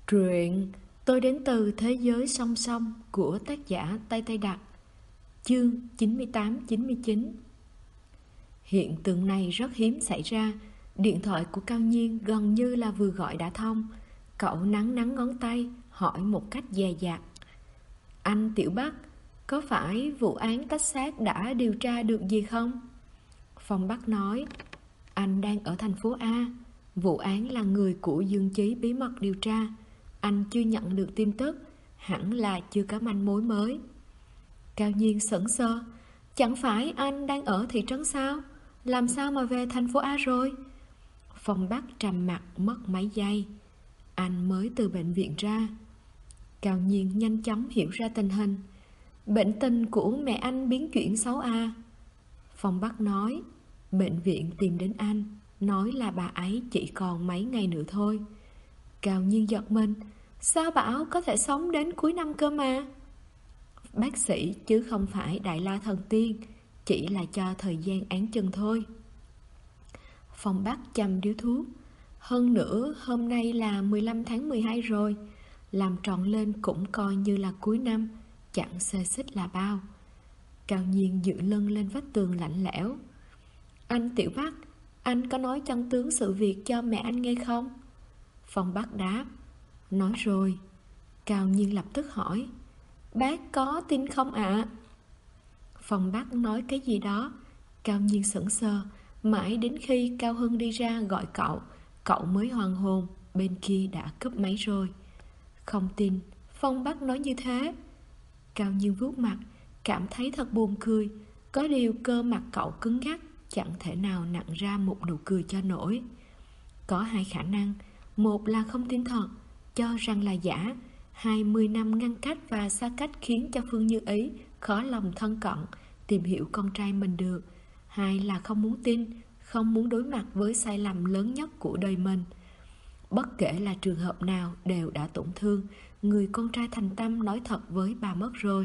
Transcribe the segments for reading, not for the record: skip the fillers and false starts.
Truyện Tôi đến từ thế giới song song của tác giả Tây Tây Đặc. Chương 98-99. Hiện tượng này rất hiếm xảy ra. Điện thoại của Cao Nhiên gần như là vừa gọi đã thông. Cậu nắn ngón tay hỏi một cách dè dặt: "Anh Tiểu Bắc, có phải vụ án tách xác đã điều tra được gì không?" Phong Bắc nói: "Anh đang ở thành phố A. Vụ án là người của Dương Chí bí mật điều tra. Anh chưa nhận được tin tức, hẳn là chưa có manh mối mới." Cao Nhiên sững sờ: "Chẳng phải anh đang ở thị trấn sao? Làm sao mà về thành phố A rồi?" Phong Bắc trầm mặc mất mấy giây: "Anh mới từ bệnh viện ra." Cao Nhiên nhanh chóng hiểu ra tình hình: "Bệnh tình của mẹ anh biến chuyển xấu à?" Phong Bắc nói: "Bệnh viện tìm đến anh, nói là bà ấy chỉ còn mấy ngày nữa thôi." Cao Nhiên giật mình: "Sao bảo có thể sống đến cuối năm cơ mà?" "Bác sĩ chứ không phải Đại La Thần Tiên, chỉ là cho thời gian án chừng thôi." Phong Bắc châm điếu thuốc: "Hơn nữa hôm nay là 15 tháng 12 rồi, làm tròn lên cũng coi như là cuối năm, chẳng xê xích là bao." Cao Nhiên dựa lưng lên vách tường lạnh lẽo: "Anh Tiểu Bắc, anh có nói chân tướng sự việc cho mẹ anh nghe không?" Phong Bắc đáp: "Nói rồi." Cao Nhiên lập tức hỏi: "Bác có tin không ạ?" Phong Bắc nói cái gì đó. Cao Nhiên sững sờ, mãi đến khi Cao Hưng đi ra gọi cậu mới hoàn hồn, bên kia đã cúp máy rồi. Không tin Phong Bắc nói như thế. Cao Nhiên vuốt mặt, cảm thấy thật buồn cười. Có điều cơ mặt cậu cứng ngắc, chẳng thể nào nặn ra một nụ cười cho nổi. Có hai khả năng: một là không tin thật, cho rằng là giả, 20 năm ngăn cách và xa cách khiến cho Phương Như Ý khó lòng thân cận, tìm hiểu con trai mình được. Hai là không muốn tin, không muốn đối mặt với sai lầm lớn nhất của đời mình. Bất kể là trường hợp nào đều đã tổn thương, người con trai thành tâm nói thật với bà mất rồi.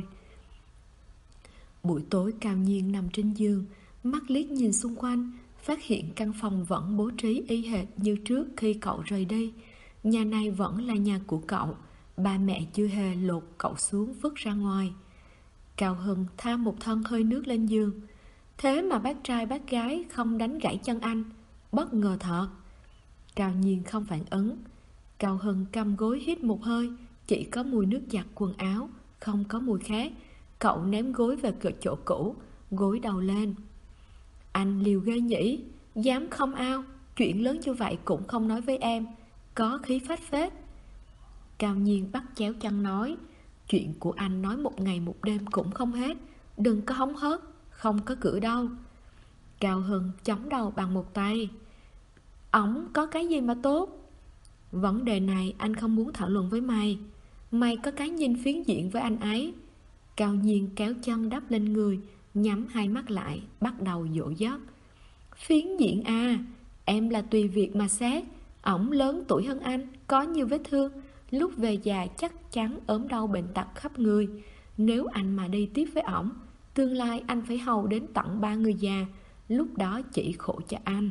Buổi tối Cao Nhiên nằm trên giường, mắt liếc nhìn xung quanh, phát hiện căn phòng vẫn bố trí y hệt như trước khi cậu rời đi. Nhà này vẫn là nhà của cậu, ba mẹ chưa hề lột cậu xuống vứt ra ngoài. Cao Hưng tha một thân hơi nước lên giường: "Thế mà bác trai bác gái không đánh gãy chân anh, bất ngờ thật." Cao Nhiên không phản ứng. Cao Hưng cầm gối hít một hơi, chỉ có mùi nước giặt quần áo, không có mùi khác. Cậu ném gối về chỗ cũ, gối đầu lên: "Anh liều ghê nhỉ, dám không ao, chuyện lớn như vậy cũng không nói với em, có khí phách phết." Cao Nhiên bắt chéo chân nói: "Chuyện của anh nói một ngày một đêm cũng không hết, đừng có hóng hớt, không có cửa đâu." Cao Hưng chống đầu bằng một tay: "Ổng có cái gì mà tốt? Vấn đề này anh không muốn thảo luận với mày. Mày có cái nhìn phiến diện với anh ấy." Cao Nhiên kéo chân đắp lên người, nhắm hai mắt lại, bắt đầu dỗ dắt: "Phiến diện à? Em là tùy việc mà xét. Ổng lớn tuổi hơn anh, có nhiều vết thương, lúc về già chắc chắn ốm đau bệnh tật khắp người. Nếu anh mà đi tiếp với ổng, tương lai anh phải hầu đến tận 3 người già, lúc đó chỉ khổ cho anh."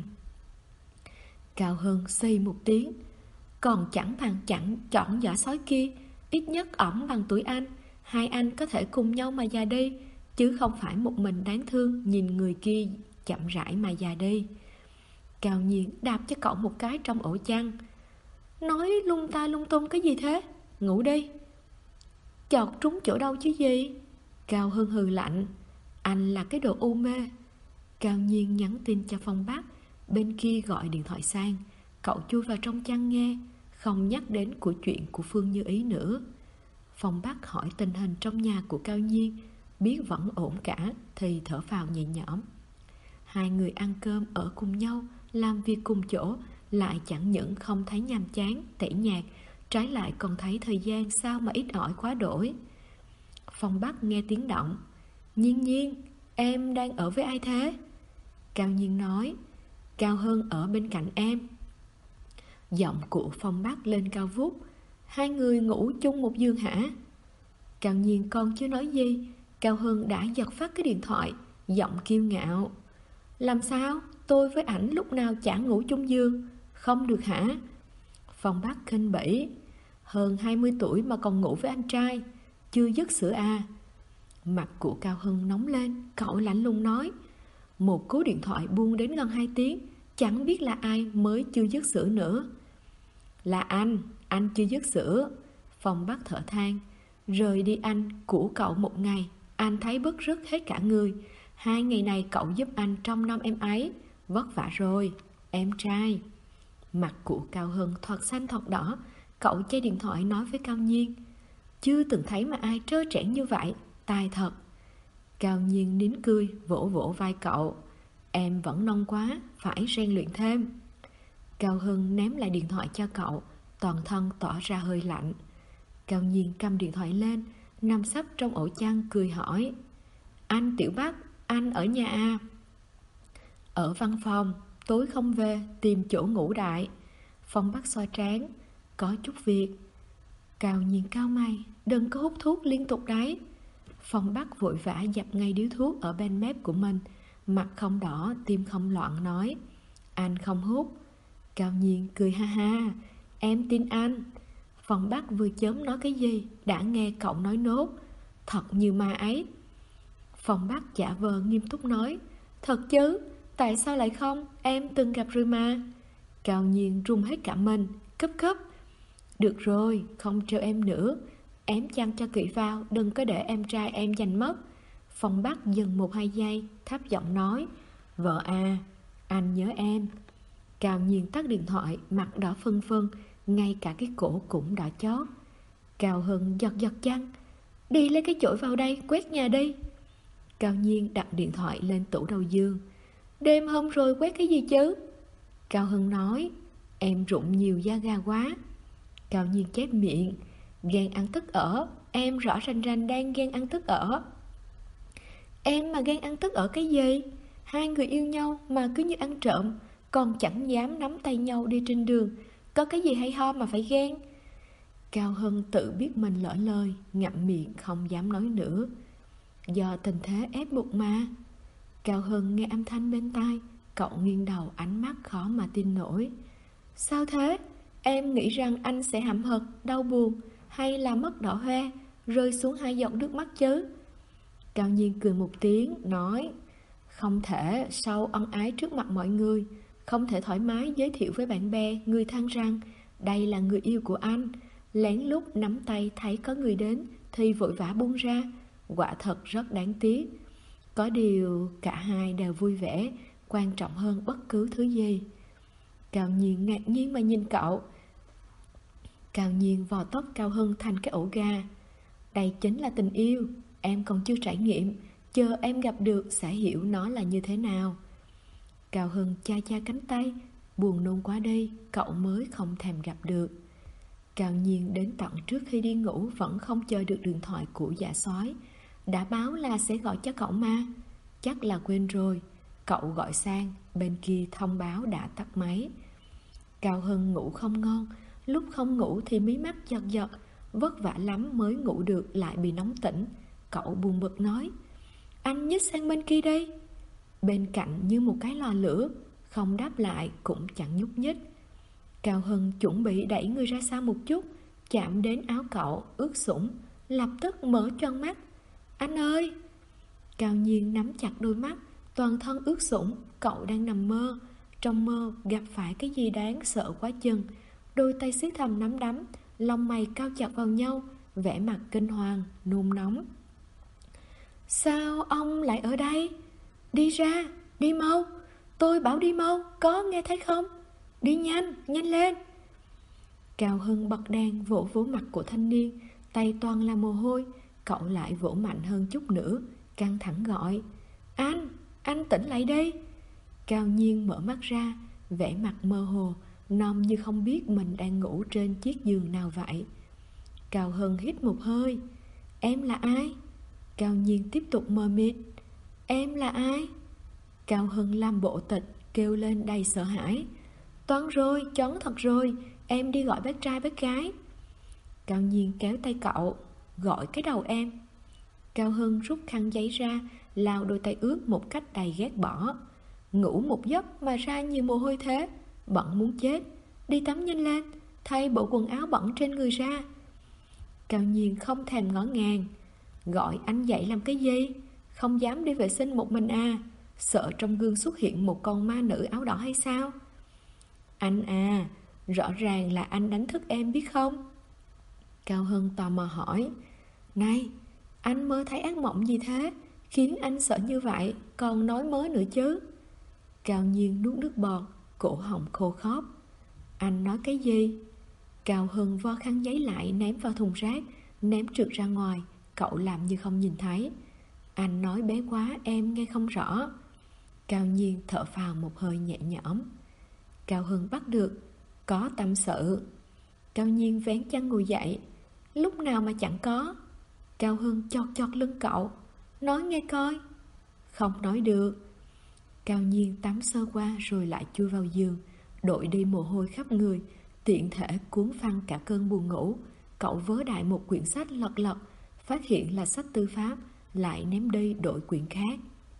Cao Hưng xì một tiếng: "Còn chẳng chọn giỏ sói kia, ít nhất ổng bằng tuổi anh, hai anh có thể cùng nhau mà già đi, chứ không phải một mình đáng thương nhìn người kia chậm rãi mà già đi." Cao Nhiên đạp cho cậu một cái trong ổ chăn: "Nói lung ta lung tung cái gì thế? Ngủ đi." "Chọt trúng chỗ đâu chứ gì?" Cao Hưng hừ lạnh: "Anh là cái đồ u mê." Cao Nhiên nhắn tin cho Phong Bắc, bên kia gọi điện thoại sang. Cậu chui vào trong chăn nghe, không nhắc đến của chuyện của Phương Như Ý nữa. Phong Bắc hỏi tình hình trong nhà của Cao Nhiên, biết vẫn ổn cả thì thở phào nhẹ nhõm. Hai người ăn cơm ở cùng nhau, làm việc cùng chỗ, lại chẳng những không thấy nhàm chán, tẻ nhạt, trái lại còn thấy thời gian sao mà ít ỏi quá đổi. Phong Bắc nghe tiếng động: "Nhiên Nhiên, em đang ở với ai thế?" Cao Nhiên nói: "Cao Hưng ở bên cạnh em." Giọng của Phong Bắc lên cao vút: "Hai người ngủ chung một giường hả?" Cao Nhiên còn chưa nói gì, Cao Hưng đã giật phát cái điện thoại, giọng kiêu ngạo: "Làm sao? Tôi với ảnh lúc nào chả ngủ chung giường, không được hả?" Phong Bắc khinh bỉ: Hơn 20 tuổi mà còn ngủ với anh trai, chưa dứt sữa à? Mặt của Cao Hưng nóng lên, cậu lạnh lùng nói. Một cú điện thoại buông đến gần 2 tiếng, chẳng biết là ai mới chưa dứt sữa nữa. Là anh chưa dứt sữa. Phong Bắc thở than. Rời đi anh của cậu một ngày, anh thấy bứt rứt hết cả người. 2 ngày này cậu giúp anh trông nom em ấy, vất vả rồi, em trai. Mặt của Cao Hưng thoạt xanh thoạt đỏ. Cậu chơi điện thoại nói với Cao Nhiên. Chưa từng thấy mà ai trơ trẽn như vậy, tài thật. Cao Nhiên nín cười, vỗ vỗ vai cậu. Em vẫn non quá, phải rèn luyện thêm. Cao Hưng ném lại điện thoại cho cậu, toàn thân tỏ ra hơi lạnh. Cao Nhiên cầm điện thoại lên, nằm sấp trong ổ chăn cười hỏi. Anh Tiểu Bắc, anh ở nhà à? Ở văn phòng, tối không về, tìm chỗ ngủ đại. Phong Bắc xoa trán. Có chút việc. Cao Nhiên cau mày. Đừng có hút thuốc liên tục đấy. Phong Bắc vội vã dập ngay điếu thuốc ở bên mép của mình. Mặt không đỏ, tim không loạn nói. Anh không hút. Cao Nhiên cười ha ha. Em tin anh. Phong Bắc vừa chớm nói cái gì đã nghe cậu nói nốt. Thật như ma ấy. Phong Bắc giả vờ nghiêm túc nói. Thật chứ, tại sao lại không? Em từng gặp rồi mà. Cao Nhiên run hết cả mình, cấp. Được rồi, không trêu em nữa. Ém chăn cho kỹ vào, đừng có để em trai em giành mất. Phong Bắc dừng 1-2 giây, thấp giọng nói. Vợ à, anh nhớ em. Cao Nhiên tắt điện thoại, mặt đỏ phân phân, ngay cả cái cổ cũng đỏ chót. Cao Hưng giật chăn. Đi lấy cái chổi vào đây, quét nhà đi. Cao Nhiên đặt điện thoại lên tủ đầu giường. Đêm hôm rồi quét cái gì chứ? Cao Hưng nói. Em rụng nhiều da gà quá. Cao Nhiên chép miệng. Ghen ăn tức ở. Em rõ ràng đang ghen ăn tức ở. Em mà ghen ăn tức ở cái gì? 2 người yêu nhau mà cứ như ăn trộm, còn chẳng dám nắm tay nhau đi trên đường. Có cái gì hay ho mà phải ghen? Cao Hưng tự biết mình lỡ lời, ngậm miệng không dám nói nữa. Do tình thế ép buộc mà. Cao Hưng nghe âm thanh bên tai. Cậu nghiêng đầu, ánh mắt khó mà tin nổi. Sao thế? Em nghĩ rằng anh sẽ hậm hực, đau buồn, hay là mất đỏ hoe, rơi xuống 2 giọt nước mắt chứ? Cao Nhiên cười một tiếng, nói. Không thể sau ân ái trước mặt mọi người, không thể thoải mái giới thiệu với bạn bè, người thân rằng đây là người yêu của anh. Lén lút nắm tay thấy có người đến thì vội vã buông ra. Quả thật rất đáng tiếc. Có điều cả hai đều vui vẻ, quan trọng hơn bất cứ thứ gì. Cao Nhiên ngạc nhiên mà nhìn cậu. Cao Nhiên vò tóc Cao Hưng thành cái ổ gà. Đây chính là tình yêu. Em còn chưa trải nghiệm, chờ em gặp được sẽ hiểu nó là như thế nào. Cao Hưng cha cánh tay. Buồn nôn quá đi, cậu mới không thèm gặp được. Cao Nhiên đến tận trước khi đi ngủ vẫn không chờ được điện thoại của Dạ Sói. Đã báo là sẽ gọi cho cậu mà. Chắc là quên rồi. Cậu gọi sang, bên kia thông báo đã tắt máy. Cao Hưng ngủ không ngon. Lúc không ngủ thì mí mắt giật, vất vả lắm mới ngủ được lại bị nóng tỉnh. Cậu buồn bực nói. Anh nhích sang bên kia đi. Bên cạnh như một cái lò lửa, không đáp lại cũng chẳng nhúc nhích. Cao Hưng chuẩn bị đẩy người ra xa một chút, chạm đến áo cậu ướt sũng, lập tức mở choàng mắt. Anh ơi! Cao Nhiên nắm chặt đôi mắt, toàn thân ướt sũng. Cậu đang nằm mơ. Trong mơ gặp phải cái gì đáng sợ quá chừng. Đôi tay siết thầm nắm đấm, lông mày cao chặt vào nhau, vẻ mặt kinh hoàng, nôn nóng. Sao ông lại ở đây? Đi ra, đi mau. Tôi bảo đi mau, có nghe thấy không? Đi nhanh, nhanh lên. Cao Hưng bật đèn vỗ vỗ mặt của thanh niên, tay toàn là mồ hôi. Cậu lại vỗ mạnh hơn chút nữa, căng thẳng gọi. Anh tỉnh lại đi. Cao Nhiên mở mắt ra, vẻ mặt mơ hồ, nom như không biết mình đang ngủ trên chiếc giường nào vậy. Cao Hưng hít một hơi. Em là ai? Cao Nhiên tiếp tục mờ mịt. Em là ai? Cao Hưng làm bộ tịch, kêu lên đầy sợ hãi. Toán rồi, chón thật rồi, em đi gọi bác trai bác gái. Cao Nhiên kéo tay cậu. Gọi cái đầu em. Cao Hưng rút khăn giấy ra, lau đôi tay ướt một cách đầy ghét bỏ. Ngủ một giấc mà ra nhiều mồ hôi thế, bận muốn chết. Đi tắm nhanh lên. thay bộ quần áo bẩn trên người ra. Cao Nhiên không thèm ngó ngàng. Gọi anh dậy làm cái gì? Không dám đi vệ sinh một mình à? Sợ trong gương xuất hiện một con ma nữ áo đỏ hay sao? Anh à, rõ ràng là anh đánh thức em biết không? Cao Hân tò mò hỏi. Này, anh mơ thấy ác mộng gì thế? Khiến anh sợ như vậy, còn nói mớ nữa chứ. Cao Nhiên nuốt nước bọt, cổ họng khô khóc. Anh nói cái gì? Cao Hân vo khăn giấy lại ném vào thùng rác, ném trượt ra ngoài. Cậu làm như không nhìn thấy. Anh nói bé quá em nghe không rõ. Cao Nhiên thở phào một hơi nhẹ nhõm. Cao Hân bắt được. Có tâm sự. Cao Nhiên vén chăn ngồi dậy. Lúc nào mà chẳng có. Cao Hân chọt chọt lưng cậu. Nói nghe coi. Không nói được. Cao Nhiên tắm sơ qua rồi lại chui vào giường, đội đi mồ hôi khắp người, tiện thể cuốn phăng cả cơn buồn ngủ. Cậu vớ đại một quyển sách lật lật, phát hiện là sách tư pháp, lại ném đi đổi quyển khác.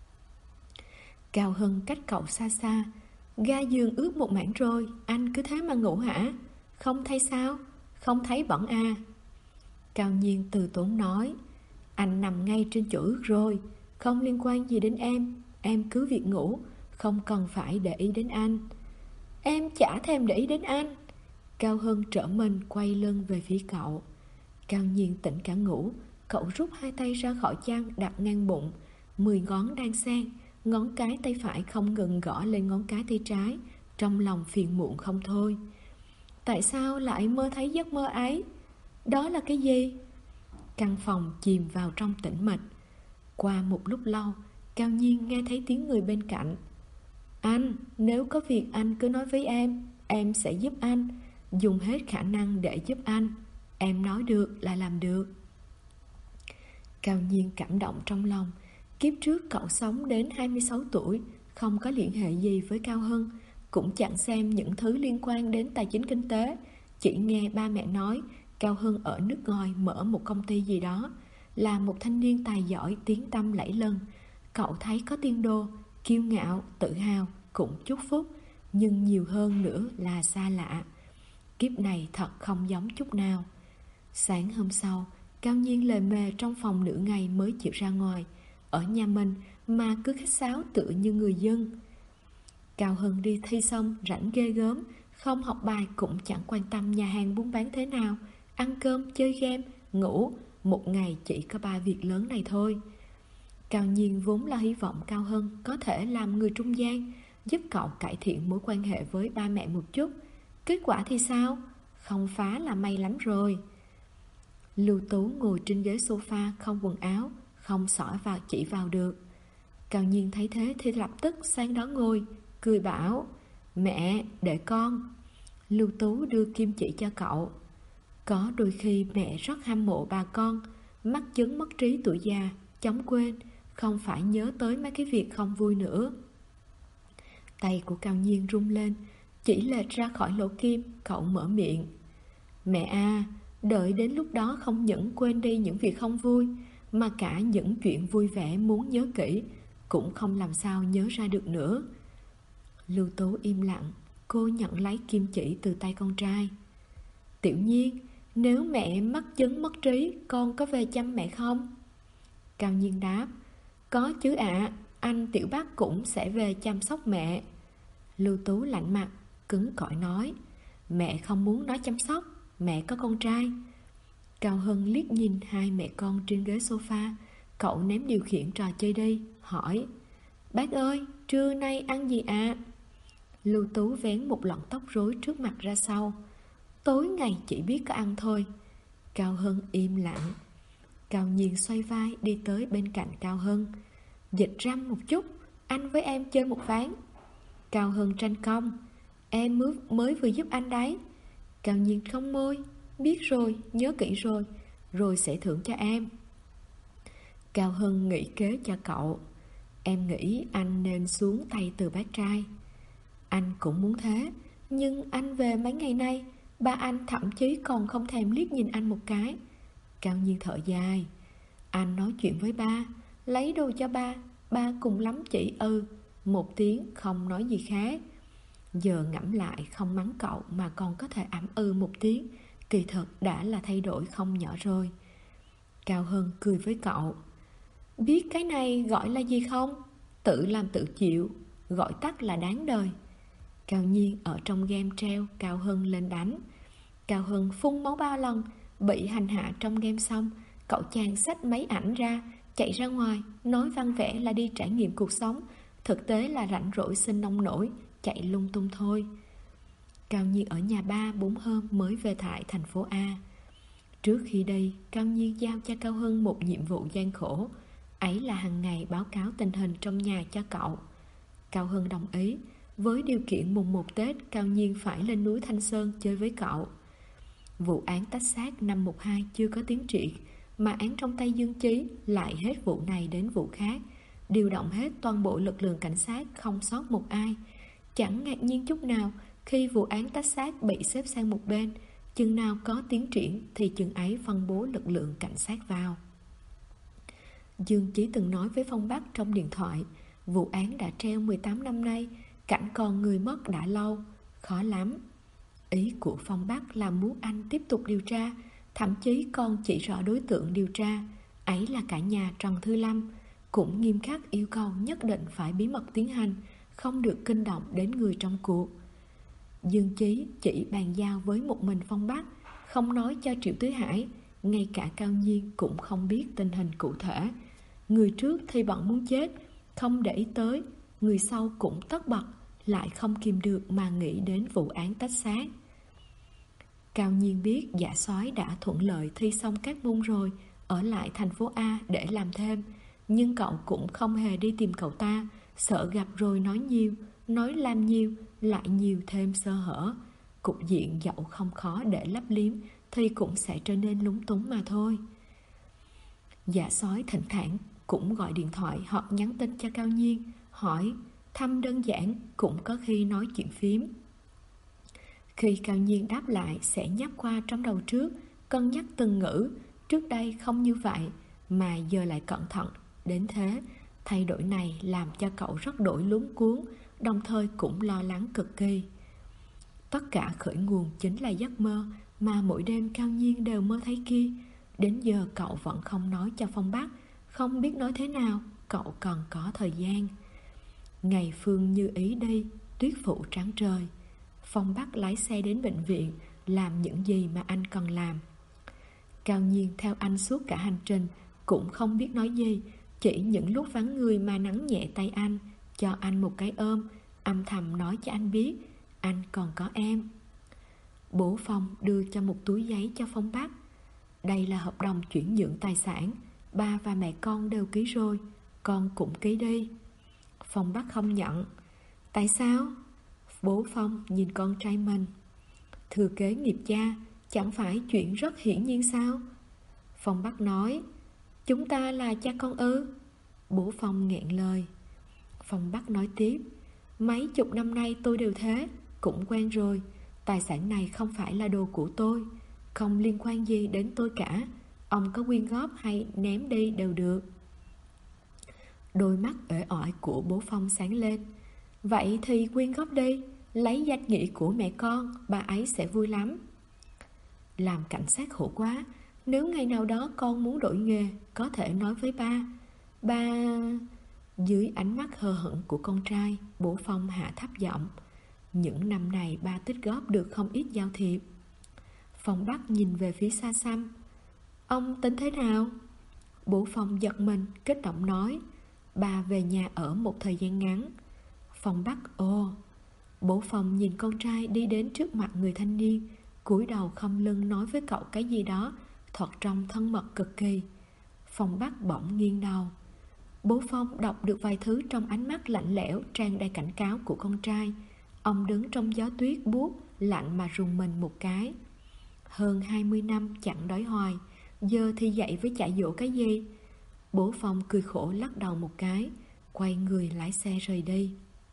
Cao Hân cách cậu xa xa. Ga giường ướt một mảng rồi, anh cứ thế mà ngủ hả? Không thấy sao? Không thấy bẩn à? Cao Nhiên từ tốn nói. Anh nằm ngay trên chỗ ướt rồi, không liên quan gì đến em cứ việc ngủ, không cần phải để ý đến anh. Em chả thèm để ý đến anh. Cao Hân trở mình quay lưng về phía cậu. Cao Nhiên tỉnh cả ngủ. Cậu rút hai tay ra khỏi chăn đặt ngang bụng, 10 ngón đan xen, ngón cái tay phải không ngừng gõ lên ngón cái tay trái, trong lòng phiền muộn không thôi. Tại sao lại mơ thấy giấc mơ ấy? Đó là cái gì? Căn phòng chìm vào trong tĩnh mịch. Qua một lúc lâu, Cao Nhiên nghe thấy tiếng người bên cạnh. Anh, nếu có việc anh cứ nói với em sẽ giúp anh, dùng hết khả năng để giúp anh. Em nói được là làm được. Cao Nhiên cảm động trong lòng. Kiếp trước cậu sống đến 26 tuổi, không có liên hệ gì với Cao Hân, cũng chẳng xem những thứ liên quan đến tài chính kinh tế. Chỉ nghe ba mẹ nói Cao Hân ở nước ngoài mở một công ty gì đó, là một thanh niên tài giỏi tiếng tăm lẫy lừng. Cậu thấy có tiên đồ, kiêu ngạo, tự hào, cũng chúc phúc, nhưng nhiều hơn nữa là xa lạ. Kiếp này thật không giống chút nào. Sáng hôm sau, Cao Nhiên lề mề trong phòng nửa ngày mới chịu ra ngoài. Ở nhà mình mà cứ khách sáo tựa như người dân. Cao Hân đi thi xong rảnh ghê gớm, không học bài cũng chẳng quan tâm nhà hàng buôn bán thế nào, ăn cơm, chơi game, ngủ. Một ngày chỉ có 3 việc lớn này thôi. Cao Nhiên vốn là hy vọng Cao Hân có thể làm người trung gian, giúp cậu cải thiện mối quan hệ với ba mẹ một chút. Kết quả thì sao? Không phá là may lắm rồi. Lưu Tú ngồi trên ghế sofa không quần áo, không xỏ vào chỉ vào được. Cao Nhiên thấy thế thì lập tức sang đó ngồi, cười bảo: Mẹ, để con. Lưu Tú đưa kim chỉ cho cậu. Có đôi khi mẹ rất hâm mộ bà con, mắc chứng mất trí tuổi già, chóng quên, không phải nhớ tới mấy cái việc không vui nữa. Tay của Cao Nhiên rung lên, chỉ lệch ra khỏi lỗ kim. Cậu mở miệng: Mẹ à, đợi đến lúc đó không những quên đi những việc không vui, mà cả những chuyện vui vẻ muốn nhớ kỹ cũng không làm sao nhớ ra được nữa. Lưu Tú im lặng. Cô nhận lấy kim chỉ từ tay con trai. Tiểu Nhiên, nếu mẹ mắc chứng mất trí, con có về chăm mẹ không? Cao Nhiên đáp: Có chứ ạ, anh Tiểu Bắc cũng sẽ về chăm sóc mẹ. Lưu Tú lạnh mặt, cứng cỏi nói: Mẹ không muốn nó chăm sóc, mẹ có con trai. Cao Hân liếc nhìn hai mẹ con trên ghế sofa. Cậu ném điều khiển trò chơi đi, hỏi: Bác ơi, trưa nay ăn gì ạ? Lưu Tú vén một lọn tóc rối trước mặt ra sau. Tối ngày chỉ biết có ăn thôi. Cao Hân im lặng. Cao Nhiên xoay vai đi tới bên cạnh Cao Hân. Dịch răm một chút, anh với em chơi một ván. Cao Hân tranh công: Em mới vừa giúp anh đấy. Cao Nhiên không môi: Biết rồi, nhớ kỹ rồi, rồi sẽ thưởng cho em. Cao Hân nghĩ kế cho cậu: Em nghĩ anh nên xuống tay từ bác trai. Anh cũng muốn thế, nhưng anh về mấy ngày nay, ba anh thậm chí còn không thèm liếc nhìn anh một cái. Cao Nhiên thở dài: Anh nói chuyện với ba, lấy đồ cho ba cùng lắm chỉ một tiếng, không nói gì khác. Giờ ngẫm lại không mắng cậu mà còn có thể ẵm một tiếng, kỳ thực đã là thay đổi không nhỏ rồi. Cao Hân cười với cậu. Biết cái này gọi là gì không? Tự làm tự chịu, gọi tắt là đáng đời. Cao Nhiên ở trong game treo Cao Hân lên đánh. Cao Hân phun máu 3 lần, bị hành hạ trong game xong, cậu chàng xách máy ảnh ra, chạy ra ngoài, nói văn vẻ là đi trải nghiệm cuộc sống, thực tế là rảnh rỗi sinh nông nổi, chạy lung tung thôi. Cao Nhiên ở nhà 3-4 hôm mới về tại thành phố A. Trước khi đi, Cao Nhiên giao cho Cao Hân một nhiệm vụ gian khổ, ấy là hàng ngày báo cáo tình hình trong nhà cho cậu. Cao Hân đồng ý, với điều kiện mùng 1 Tết Cao Nhiên phải lên núi Thanh Sơn chơi với cậu. Vụ án tách xác năm 12 chưa có tiến triển, mà án trong tay Dương Chí lại hết vụ này đến vụ khác, điều động hết toàn bộ lực lượng cảnh sát không sót một ai. Chẳng ngạc nhiên chút nào khi vụ án tách xác bị xếp sang một bên, chừng nào có tiến triển thì chừng ấy phân bố lực lượng cảnh sát vào. Dương Chí từng nói với Phong Bắc trong điện thoại, vụ án đã treo 18 năm nay, cảnh còn người mất đã lâu, khó lắm. Ý của Phong Bắc là muốn anh tiếp tục điều tra, thậm chí còn chỉ rõ đối tượng điều tra, ấy là cả nhà Trần Thư Lâm, cũng nghiêm khắc yêu cầu nhất định phải bí mật tiến hành, không được kinh động đến người trong cuộc. Dương Chí chỉ bàn giao với một mình Phong Bắc, không nói cho Triệu Tứ Hải, ngay cả Cao Nhiên cũng không biết tình hình cụ thể. Người trước thì bận muốn chết, không để ý tới, người sau cũng tất bật, lại không kìm được mà nghĩ đến vụ án tách xác. Cao Nhiên biết Dạ Soái đã thuận lợi thi xong các môn rồi, ở lại thành phố A để làm thêm, nhưng cậu cũng không hề đi tìm cậu ta, sợ gặp rồi nói nhiều, nói làm nhiều, lại nhiều thêm sơ hở. Cục diện dẫu không khó để lấp liếm thì cũng sẽ trở nên lúng túng mà thôi. Dạ Soái thỉnh thoảng cũng gọi điện thoại hoặc nhắn tin cho Cao Nhiên, hỏi, thăm đơn giản, cũng có khi nói chuyện phím. Khi Cao Nhiên đáp lại sẽ nhắc qua trong đầu trước, cân nhắc từng ngữ, trước đây không như vậy, mà giờ lại cẩn thận đến thế. Thay đổi này làm cho cậu rất đổi luống cuống, đồng thời cũng lo lắng cực kỳ. Tất cả khởi nguồn chính là giấc mơ mà mỗi đêm Cao Nhiên đều mơ thấy kia. Đến giờ cậu vẫn không nói cho Phong Bắc, không biết nói thế nào, cậu còn có thời gian. Ngày Phương như ý đi, tuyết phủ trắng trời. Phong Bắc lái xe đến bệnh viện, làm những gì mà anh cần làm. Cao Nhiên theo anh suốt cả hành trình, cũng không biết nói gì, chỉ những lúc vắng người mà nắn nhẹ tay anh, cho anh một cái ôm, âm thầm nói cho anh biết, anh còn có em. Bố Phong đưa cho một túi giấy cho Phong Bắc. Đây là hợp đồng chuyển nhượng tài sản, ba và mẹ con đều ký rồi, con cũng ký đi. Phong Bắc không nhận. Tại sao? Bố Phong nhìn con trai mình. Thừa kế nghiệp cha, chẳng phải chuyện rất hiển nhiên sao? Phong Bắc nói, chúng ta là cha con ư? Bố Phong nghẹn lời. Phong Bắc nói tiếp, mấy chục năm nay tôi đều thế, cũng quen rồi. Tài sản này không phải là đồ của tôi, không liên quan gì đến tôi cả. Ông có quyên góp hay ném đi đều được. Đôi mắt uể oải của bố Phong sáng lên. Vậy thì quyên góp đi, lấy danh nghĩa của mẹ con, bà ấy sẽ vui lắm. Làm cảnh sát khổ quá, nếu ngày nào đó con muốn đổi nghề, có thể nói với ba. Ba... Dưới ánh mắt hờ hững của con trai, bố Phong hạ thấp giọng. Những năm này ba tích góp được không ít giao thiệp. Phong Bắc nhìn về phía xa xăm. Ông tính thế nào? Bố Phong giật mình, kích động nói. Ba về nhà ở một thời gian ngắn. Phong Bắc ồ. Bố Phong nhìn con trai đi đến trước mặt người thanh niên, cúi đầu khom lưng nói với cậu cái gì đó, thoạt trông thân mật cực kỳ. Phong Bắc bỗng nghiêng đầu. Bố Phong đọc được vài thứ trong ánh mắt lạnh lẽo tràn đầy cảnh cáo của con trai. Ông đứng trong gió tuyết buốt, lạnh mà rùng mình một cái. Hơn 20 năm chẳng đói hoài, giờ thì dậy với chạy dỗ cái gì? Bố Phong cười khổ lắc đầu một cái, quay người lái xe rời đi.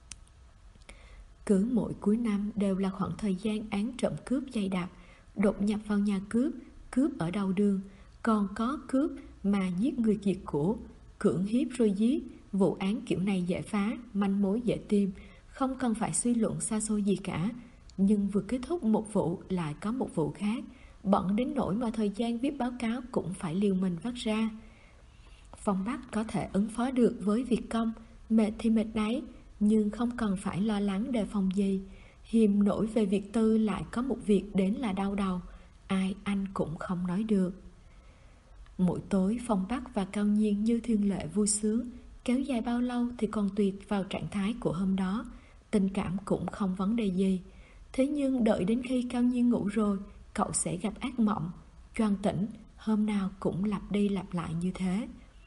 Cứ mỗi cuối năm đều là khoảng thời gian án trộm cướp dày đặc, đột nhập vào nhà cướp, cướp ở đầu đường, còn có cướp mà giết người diệt của, cưỡng hiếp rồi giết. Vụ án kiểu này dễ phá, manh mối dễ tìm, không cần phải suy luận xa xôi gì cả. Nhưng vừa kết thúc một vụ lại có một vụ khác, bận đến nỗi mà thời gian viết báo cáo cũng phải liều mình vắt ra. Phong Bắc có thể ứng phó được với việc công, mệt thì mệt đấy, nhưng không cần phải lo lắng đề phòng gì. Hiềm nổi về việc tư lại có một việc đến là đau đầu, ai anh cũng không nói được. Mỗi tối Phong Bắc và Cao Nhiên như thường lệ vui sướng, kéo dài bao lâu thì còn tùy vào trạng thái của hôm đó. Tình cảm cũng không vấn đề gì. Thế nhưng đợi đến khi Cao Nhiên ngủ rồi, cậu sẽ gặp ác mộng, choàng tỉnh, hôm nào cũng lặp đi lặp lại như thế.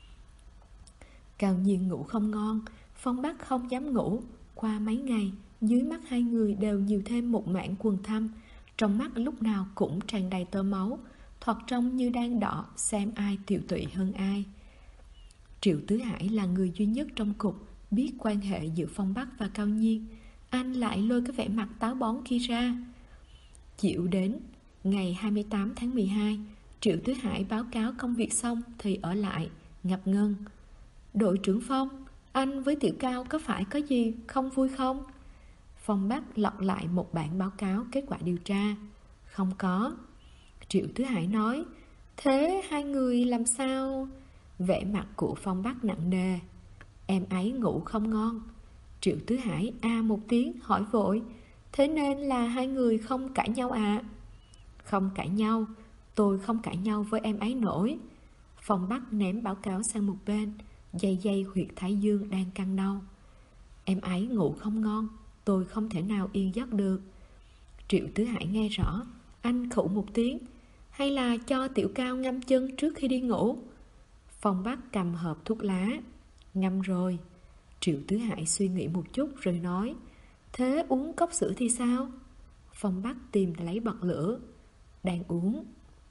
Cao Nhiên ngủ không ngon, Phong Bắc không dám ngủ. Qua mấy ngày, dưới mắt hai người đều nhiều thêm một mảng quầng thâm, trong mắt lúc nào cũng tràn đầy tơ máu, thoạt trông như đang đọ xem ai tiều tụy hơn ai. Triệu Tứ Hải là người duy nhất trong cục biết quan hệ giữa Phong Bắc và Cao Nhiên. Anh lại lôi cái vẻ mặt táo bón kia ra. Chiều đến ngày 28 tháng 12, Triệu Tứ Hải báo cáo công việc xong thì ở lại, ngập ngừng. Đội trưởng Phong, anh với Tiểu Cao có phải có gì không vui không? Phong Bắc lật lại một bản báo cáo kết quả điều tra. Không có. Triệu Tứ Hải nói, thế hai người làm sao? Vẻ mặt của Phong Bắc nặng nề. Em ấy ngủ không ngon. Triệu Tứ Hải một tiếng hỏi vội, thế nên là hai người không cãi nhau à? Không cãi nhau, tôi không cãi nhau với em ấy nổi. Phong Bắc ném báo cáo sang một bên, day huyệt thái dương đang căng đau. Em ấy ngủ không ngon, tôi không thể nào yên giấc được. Triệu Tứ Hải nghe rõ, anh khụ một tiếng, hay là cho Tiểu Cao ngâm chân trước khi đi ngủ? Phong Bắc cầm hộp thuốc lá. Ngâm rồi. Triệu Tứ Hải suy nghĩ một chút rồi nói, thế uống cốc sữa thì sao? Phong Bắc tìm lấy bật lửa. Đang uống.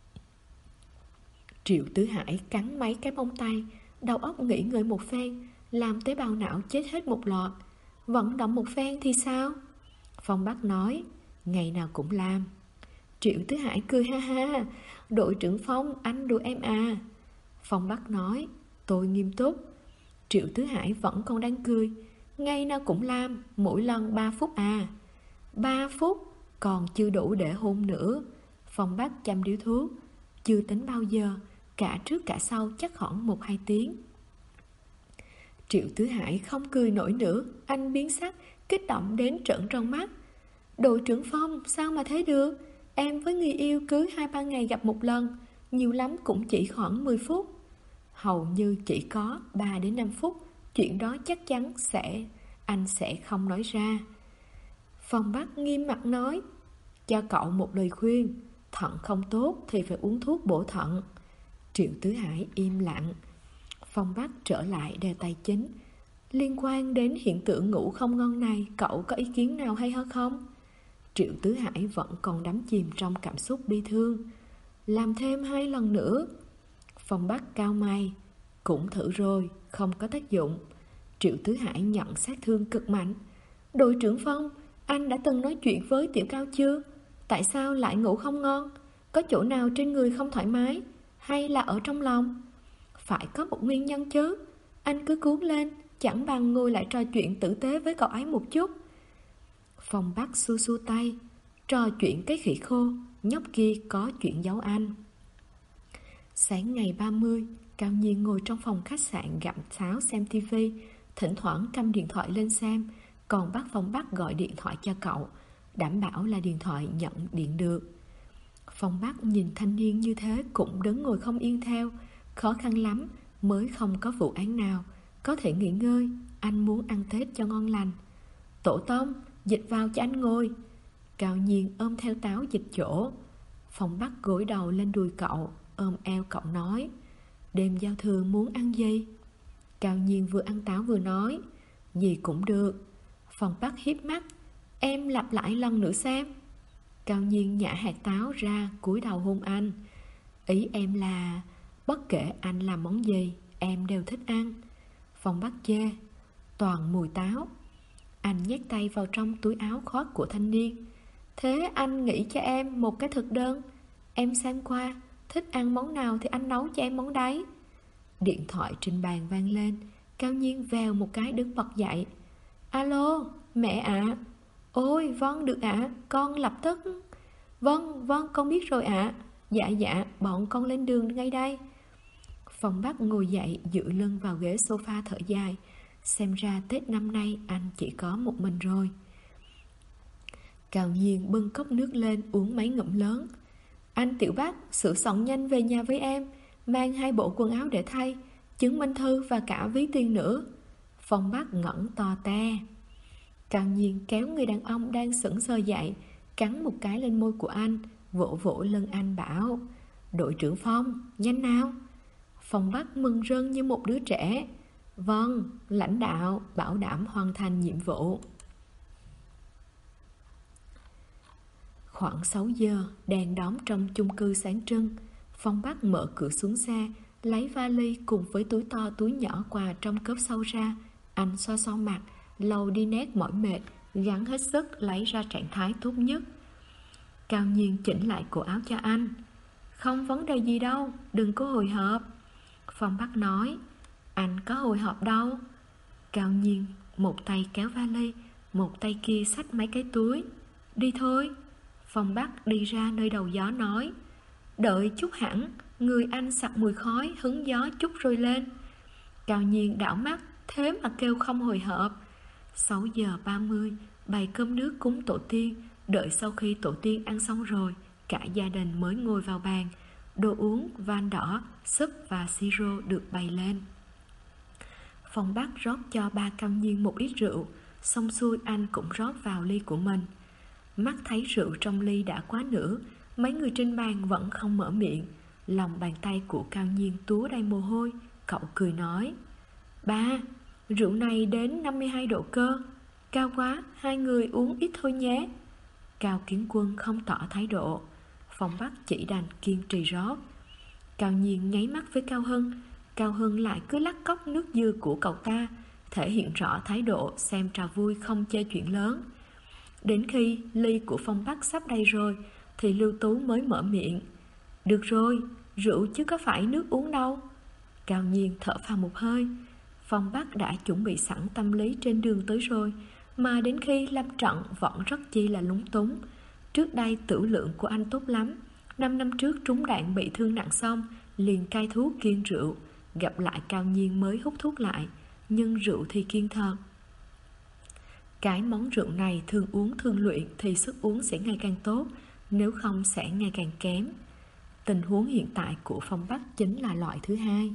Triệu Tứ Hải cắn mấy cái móng tay, đầu óc nghĩ ngợi một phen, làm tế bào não chết hết một loạt. Vận động một phen thì sao? Phong Bắc nói, ngày nào cũng làm. Triệu Tứ Hải cười ha ha, đội trưởng Phong, anh đùa em à? Phong Bắc nói, tôi nghiêm túc. Triệu Tứ Hải vẫn còn đang cười, ngày nào cũng làm, mỗi lần 3 phút à? 3 phút, còn chưa đủ để hôn nữa. Phong Bắc châm điếu thuốc, chưa tính bao giờ, cả trước cả sau chắc khoảng 1-2 tiếng. Triệu Tứ Hải không cười nổi nữa, anh biến sắc, kích động đến trợn tròn mắt. Đội trưởng Phong, sao mà thế được? Em với người yêu cứ 2-3 ngày gặp một lần, nhiều lắm cũng chỉ khoảng 10 phút. Hầu như chỉ có 3-5 phút, chuyện đó chắc chắn anh sẽ không nói ra. Phong Bắc nghiêm mặt nói, cho cậu một lời khuyên, thận không tốt thì phải uống thuốc bổ thận. Triệu Tứ Hải im lặng. Phong Bắc trở lại đề tài chính. Liên quan đến hiện tượng ngủ không ngon này, cậu có ý kiến nào hay ho không? Triệu Tứ Hải vẫn còn đắm chìm trong cảm xúc bi thương. Làm thêm 2 lần nữa. Phong Bắc cao mày. Cũng thử rồi, không có tác dụng. Triệu Tứ Hải nhận sát thương cực mạnh. Đội trưởng Phong, anh đã từng nói chuyện với Tiểu Cao chưa? Tại sao lại ngủ không ngon? Có chỗ nào trên người không thoải mái? Hay là ở trong lòng? Phải có một nguyên nhân chứ. Anh cứ cuốn lên, chẳng bằng ngồi lại trò chuyện tử tế với cậu ấy một chút. Phong Bắc xua xua tay. Trò chuyện cái khỉ khô, nhóc kia có chuyện giấu anh. Sáng ngày 30, Cao Nhiên ngồi trong phòng khách sạn gặm sáo xem tivi, thỉnh thoảng cầm điện thoại lên xem, còn bắt Phong Bắc gọi điện thoại cho cậu, đảm bảo là điện thoại nhận điện được. Phong Bắc nhìn thanh niên như thế cũng đứng ngồi không yên theo. Khó khăn lắm mới không có vụ án nào, có thể nghỉ ngơi, anh muốn ăn Tết cho ngon lành. Tổ tông, dịch vào cho anh ngồi. Cao Nhiên ôm theo táo dịch chỗ. Phong Bắc gối đầu lên đùi cậu, ôm eo cậu nói, đêm giao thừa muốn ăn gì? Cao Nhiên vừa ăn táo vừa nói, gì cũng được. Phong Bắc híp mắt, em lặp lại lần nữa xem. Cao Nhiên nhả hạt táo ra, cúi đầu hôn anh. Ý em là bất kể anh làm món gì, em đều thích ăn. Phong Bắc chê, toàn mùi táo. Anh nhét tay vào trong túi áo khoác của thanh niên. Thế anh nghĩ cho em một cái thực đơn, em xem qua, thích ăn món nào thì anh nấu cho em món đấy. Điện thoại trên bàn vang lên. Cao Nhiên vèo một cái đứng bật dậy. Alo, Mẹ ạ. Ôi vâng, được ạ, con lập tức. Vâng, con biết rồi ạ. Dạ, bọn con lên đường ngay đây. Phong Bắc ngồi dậy, dựa lưng vào ghế sofa thở dài. Xem ra Tết năm nay anh chỉ có một mình rồi. Cao Nhiên bưng cốc nước lên uống mấy ngụm lớn. Anh Tiểu Bắc, sửa soạn nhanh về nhà với em, mang 2 bộ quần áo để thay, chứng minh thư và cả ví tiền nữa. Phong Bắc ngẩng to te. Cao Nhiên kéo người đàn ông đang sững sờ dậy, cắn một cái lên môi của anh, vỗ vỗ lưng anh bảo: Đội trưởng Phong, nhanh nào. Phong Bắc mừng rơn như một đứa trẻ. Vâng, lãnh đạo, bảo đảm hoàn thành nhiệm vụ. Khoảng 6 giờ, đèn đóm trong chung cư sáng trưng. Phong Bắc mở cửa xuống xe, lấy vali cùng với túi to túi nhỏ quà trong cốp sau ra. Anh xoa xoa mặt, lau đi nét mỏi mệt, gắng hết sức lấy ra trạng thái tốt nhất. Cao Nhiên chỉnh lại cổ áo cho anh. Không vấn đề gì đâu, đừng có hồi hộp. Phong Bắc nói. Anh có hồi hộp đâu. Cao Nhiên một tay kéo vali, một tay kia xách mấy cái túi. Đi thôi. Phong Bắc đi ra nơi đầu gió nói. Đợi chút hẳn, người anh sặc mùi khói, hứng gió chút rồi lên. Cao Nhiên đảo mắt, thế mà kêu không hồi hộp. 6 giờ 30, bày cơm nước cúng tổ tiên. Đợi sau khi tổ tiên ăn xong rồi, cả gia đình mới ngồi vào bàn. Đồ uống, van đỏ, súp và siro được bày lên. Phong Bắc rót cho ba Cao Nhiên một ít rượu, xong xuôi anh cũng rót vào ly của mình. Mắt thấy rượu trong ly đã quá nửa, mấy người trên bàn vẫn không mở miệng. Lòng bàn tay của Cao Nhiên túa đầy mồ hôi. Cậu cười nói. Ba, rượu này đến 52 độ cơ. Cao quá, hai người uống ít thôi nhé. Cao Kiến Quân không tỏ thái độ. Phong Bắc chỉ đành kiên trì rót. Cao Nhiên nháy mắt với Cao Hưng. Cao Hưng lại cứ lắc cốc nước dừa của cậu ta, thể hiện rõ thái độ xem trò vui không chê chuyện lớn. Đến khi ly của Phong Bắc sắp đầy rồi thì Lưu Tú mới mở miệng. Được rồi, rượu chứ có phải nước uống đâu. Cao Nhiên thở phào một hơi. Phong Bắc đã chuẩn bị sẵn tâm lý trên đường tới rồi, mà đến khi lâm trận vẫn rất chi là lúng túng. Trước đây tửu lượng của anh tốt lắm. 5 năm trước trúng đạn bị thương nặng xong, liền cai thuốc kiêng rượu. Gặp lại Cao Nhiên mới hút thuốc lại, nhưng rượu thì kiêng thật. Cái món rượu này thường uống thường luyện thì sức uống sẽ ngày càng tốt, nếu không sẽ ngày càng kém. Tình huống hiện tại của Phong Bắc chính là loại thứ hai.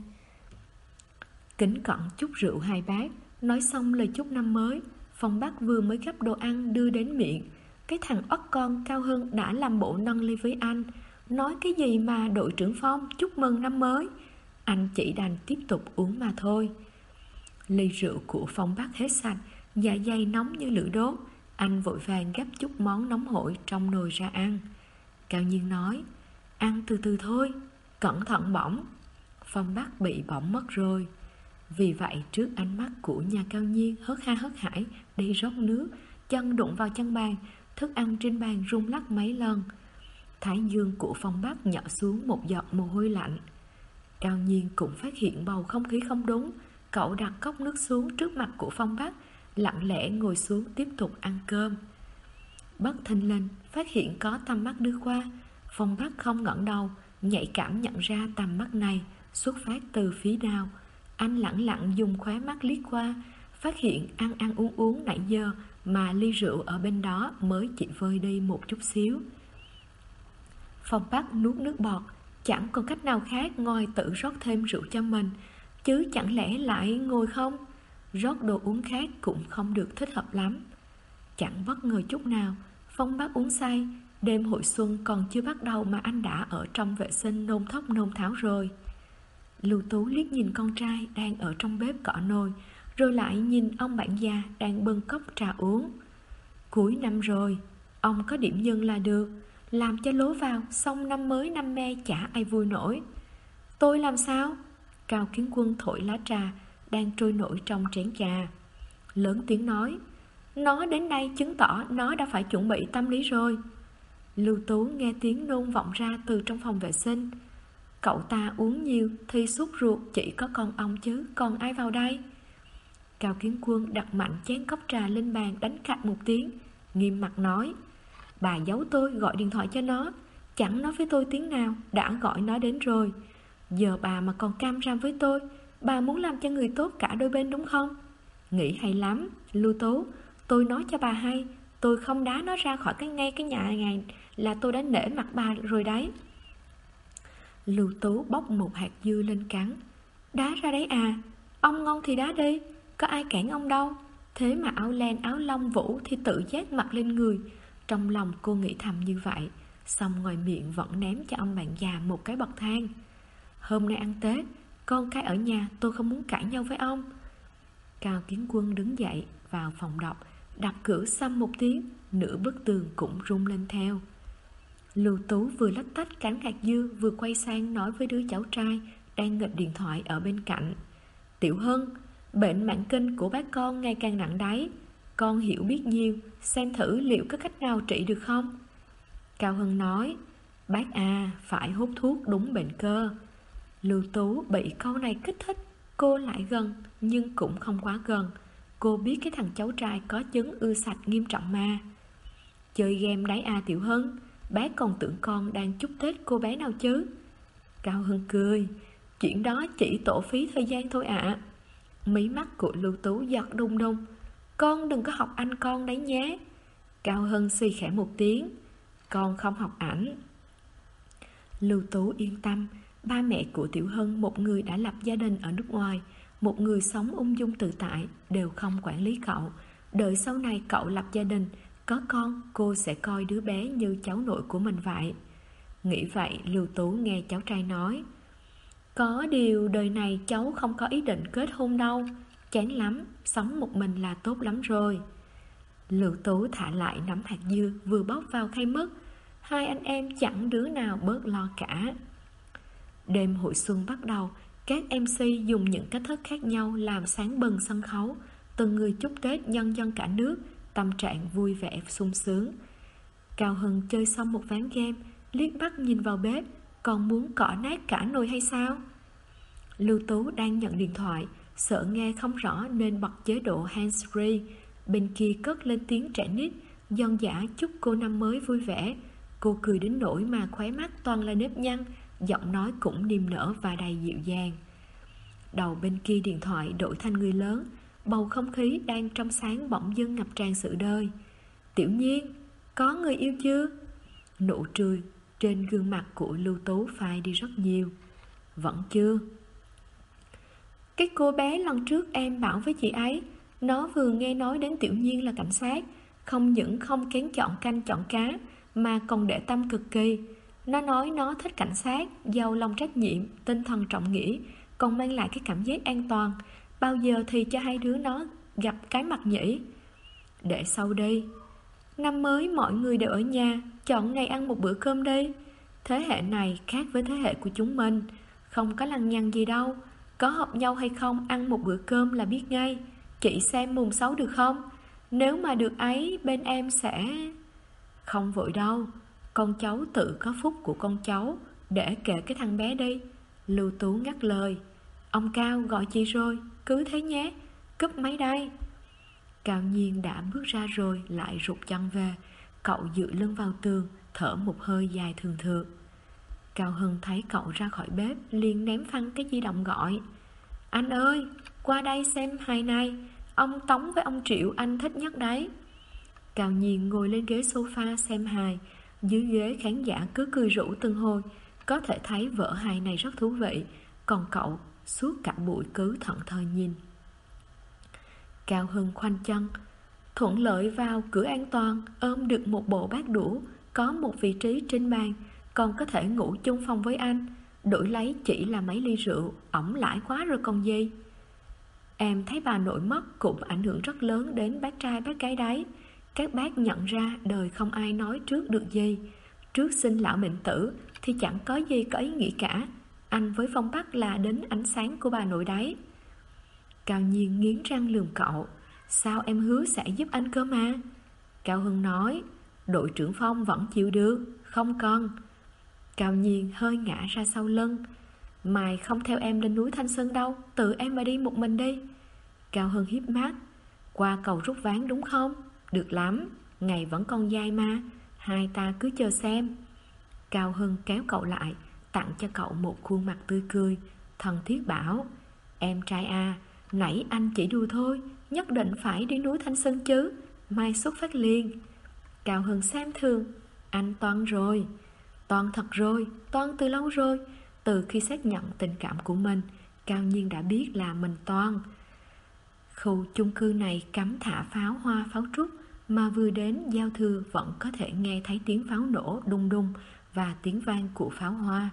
Kính cẩn chúc rượu 2 bát, nói xong lời chúc năm mới. Phong Bắc vừa mới gắp đồ ăn đưa đến miệng, cái thằng ất con Cao Hưng đã làm bộ nâng ly với anh. Nói cái gì mà đội trưởng Phong chúc mừng năm mới. Anh chỉ đành tiếp tục uống mà thôi. Ly rượu của Phong Bắc hết sạch, dạ dày nóng như lửa đốt. Anh vội vàng gắp chút món nóng hổi trong nồi ra ăn. Cao Nhiên nói. Ăn từ từ thôi, cẩn thận bỏng. Phong Bắc bị bỏng mất rồi. Vì vậy trước ánh mắt của nhà Cao Nhiên hớt ha hớt hải đi rót nước, chân đụng vào chân bàn, thức ăn trên bàn rung lắc mấy lần. Thái dương của Phong Bắc nhỏ xuống một giọt mồ hôi lạnh. Cao Nhiên cũng phát hiện bầu không khí không đúng. Cậu đặt cốc nước xuống trước mặt của Phong Bắc, lặng lẽ ngồi xuống tiếp tục ăn cơm. Bất thình lình phát hiện có tầm mắt đưa qua. Phong Bắc không ngẩng đầu, nhạy cảm nhận ra tầm mắt này xuất phát từ phía nào. Anh lẳng lặng dùng khóe mắt liếc qua, phát hiện ăn ăn uống nãy giờ mà ly rượu ở bên đó mới chỉ vơi đi một chút xíu. Phong Bắc nuốt nước bọt, chẳng còn cách nào khác ngoài tự rót thêm rượu cho mình, chứ chẳng lẽ lại ngồi không? Rót đồ uống khác cũng không được thích hợp lắm. Chẳng bất ngờ chút nào, Phong Bắc uống say. Đêm hội xuân còn chưa bắt đầu mà anh đã ở trong vệ sinh nôn thốc nôn tháo rồi. Lưu Tú liếc nhìn con trai đang ở trong bếp cọ nồi, rồi lại nhìn ông bạn già đang bưng cốc trà uống. Cuối năm rồi, ông có điểm dừng là được, làm cho lố vào, xong năm mới năm me chả ai vui nổi. Tôi làm sao? Cao Kiến Quân thổi lá trà đang trôi nổi trong chén trà, lớn tiếng nói. Nó đến đây chứng tỏ nó đã phải chuẩn bị tâm lý rồi. Lưu Tú nghe tiếng nôn vọng ra từ trong phòng vệ sinh. Cậu ta uống nhiều thì sốt ruột chỉ có con ong chứ còn ai vào đây. Cao Kiến Quân đặt mạnh chén cốc trà lên bàn, đánh cạch một tiếng, nghiêm mặt nói: bà giấu tôi, gọi điện thoại cho nó, chẳng nói với tôi tiếng nào, đã gọi nó đến rồi. Giờ bà mà còn cam ràm với tôi, bà muốn làm cho người tốt cả đôi bên đúng không? Nghĩ hay lắm, Lưu Tú. Tôi nói cho bà hay, tôi không đá nó ra khỏi ngay cái nhà này là tôi đã nể mặt bà rồi đấy. Lưu Tú bóc một hạt dưa lên cắn. Đá ra đấy à? Ông ngon thì đá đi, có ai cản ông đâu. Thế mà áo len áo lông vũ thì tự giác mặc lên người. Trong lòng cô nghĩ thầm như vậy, xong ngoài miệng vẫn ném cho ông bạn già một cái bậc thang. Hôm nay ăn Tết, con cái ở nhà, tôi không muốn cãi nhau với ông. Cao Kiến Quân đứng dậy vào phòng đọc, đập cửa xăm một tiếng, nửa bức tường cũng rung lên theo. Lưu Tú vừa lách tách cắn hạt dưa, vừa quay sang nói với đứa cháu trai đang nghịch điện thoại ở bên cạnh: Tiểu Hân, bệnh mãn kinh của bác con ngày càng nặng đấy, con hiểu biết nhiều, xem thử liệu có cách nào trị được không? Cao Hân nói: bác à, phải hút thuốc đúng bệnh cơ. Lưu Tú bị câu này kích thích, cô lại gần nhưng cũng không quá gần. Cô biết cái thằng cháu trai có chứng ưa sạch nghiêm trọng mà. Chơi game đấy à Tiểu Hân, bác còn tưởng con đang chúc Tết cô bé nào chứ. Cao Hân cười: chuyện đó chỉ tổ phí thời gian thôi ạ. Mí mắt của Lưu Tú giật đung đung: con đừng có học anh con đấy nhé. Cao Hân suy khẽ một tiếng: con không học ảnh. Lưu Tú yên tâm, ba mẹ của Tiểu Hân, một người đã lập gia đình ở nước ngoài, một người sống ung dung tự tại, đều không quản lý cậu. Đợi sau này cậu lập gia đình, có con, cô sẽ coi đứa bé như cháu nội của mình vậy. Nghĩ vậy, Lưu Tú nghe cháu trai nói: có điều đời này cháu không có ý định kết hôn đâu, chán lắm, sống một mình là tốt lắm rồi. Lưu Tú thả lại nắm hạt dưa vừa bóp vào khay mứt. Hai anh em chẳng đứa nào bớt lo cả. Đêm hội xuân bắt đầu, các MC dùng những cách thức khác nhau làm sáng bừng sân khấu. Từng người chúc Tết nhân dân cả nước, tâm trạng vui vẻ sung sướng. Cao Hân chơi xong một ván game, liếc mắt nhìn vào bếp, còn muốn cọ nát cả nồi hay sao? Lưu Tú đang nhận điện thoại, sợ nghe không rõ nên bật chế độ hands-free. Bên kia cất lên tiếng trẻ nít, dân dã chúc cô năm mới vui vẻ. Cô cười đến nỗi mà khóe mắt toàn là nếp nhăn, giọng nói cũng niềm nở và đầy dịu dàng. Đầu bên kia điện thoại đổi thành người lớn, bầu không khí đang trong sáng bỗng dưng ngập tràn sự đời. Tiểu Nhiên, có người yêu chưa? Nụ cười trên gương mặt của Lưu Tú phai đi rất nhiều. Vẫn chưa. Cái cô bé lần trước em bảo với chị ấy, nó vừa nghe nói đến Tiểu Nhiên là cảnh sát, không những không kén chọn canh chọn cá, mà còn để tâm cực kỳ. Nó nói nó thích cảnh sát, giàu lòng trách nhiệm, tinh thần trọng nghĩa, còn mang lại cái cảm giác an toàn. Bao giờ thì cho hai đứa nó gặp cái mặt nhỉ? Để sau đi. Năm mới mọi người đều ở nhà, chọn ngày ăn một bữa cơm đi. Thế hệ này khác với thế hệ của chúng mình, không có lằng nhằng gì đâu. Có hợp nhau hay không ăn một bữa cơm là biết ngay. Chị xem mùng 6 được không? Nếu mà được ấy, bên em sẽ... Không vội đâu, con cháu tự có phúc của con cháu, để kệ cái thằng bé đi. Lưu Tú ngắt lời: ông Cao gọi chị rồi, cứ thế nhé, cúp máy đây. Cao Nhiên đã bước ra rồi lại rụt chân về. Cậu dựa lưng vào tường, thở một hơi dài thường thượt. Cao Hân thấy cậu ra khỏi bếp, liền ném phăng cái di động gọi: anh ơi, qua đây xem hài này, ông Tống với ông Triệu anh thích nhất đấy. Cao Nhiên ngồi lên ghế sofa xem hài. Dưới ghế khán giả cứ cười rủ từng hồi. Có thể thấy vở hài này rất thú vị. Còn cậu suốt cả buổi cứ thẫn thờ nhìn. Cao Hân khoanh chân, thuận lợi vào cửa an toàn, ôm được một bộ bát đũa, có một vị trí trên bàn, còn có thể ngủ chung phòng với anh. Đổi lấy chỉ là mấy ly rượu, ổng lãi quá rồi còn gì. Em thấy bà nội mất cũng ảnh hưởng rất lớn đến bác trai bác gái đấy. Các bác nhận ra đời không ai nói trước được gì. Trước sinh lão bệnh tử thì chẳng có gì có ý nghĩa cả. Anh với Phong Bắc là đến ánh sáng của bà nội đấy. Cao Nhiên nghiến răng lườm cậu: sao em hứa sẽ giúp anh cơ mà. Cao Hân nói: đội trưởng Phong vẫn chịu được, không cần. Cao Nhiên hơi ngã ra sau lưng: mày không theo em lên núi Thanh Sơn đâu, tự em mà đi một mình đi. Cao Hưng híp mắt. Qua cầu rút ván đúng không? Được lắm, ngày vẫn còn dài mà, hai ta cứ chờ xem. Cao Hưng kéo cậu lại, tặng cho cậu một khuôn mặt tươi cười, thân thiết bảo: Em trai à, nãy anh chỉ đùa thôi, nhất định phải đi núi Thanh Sơn chứ, mai xuất phát liền. Cao Hưng xem thường: Anh toan rồi. Toan thật rồi, toan từ lâu rồi. Từ khi xác nhận tình cảm của mình, Cao Nhiên đã biết là mình toan. Khu chung cư này cấm thả pháo hoa pháo trúc, mà vừa đến giao thừa vẫn có thể nghe thấy tiếng pháo nổ đùng đùng và tiếng vang của pháo hoa.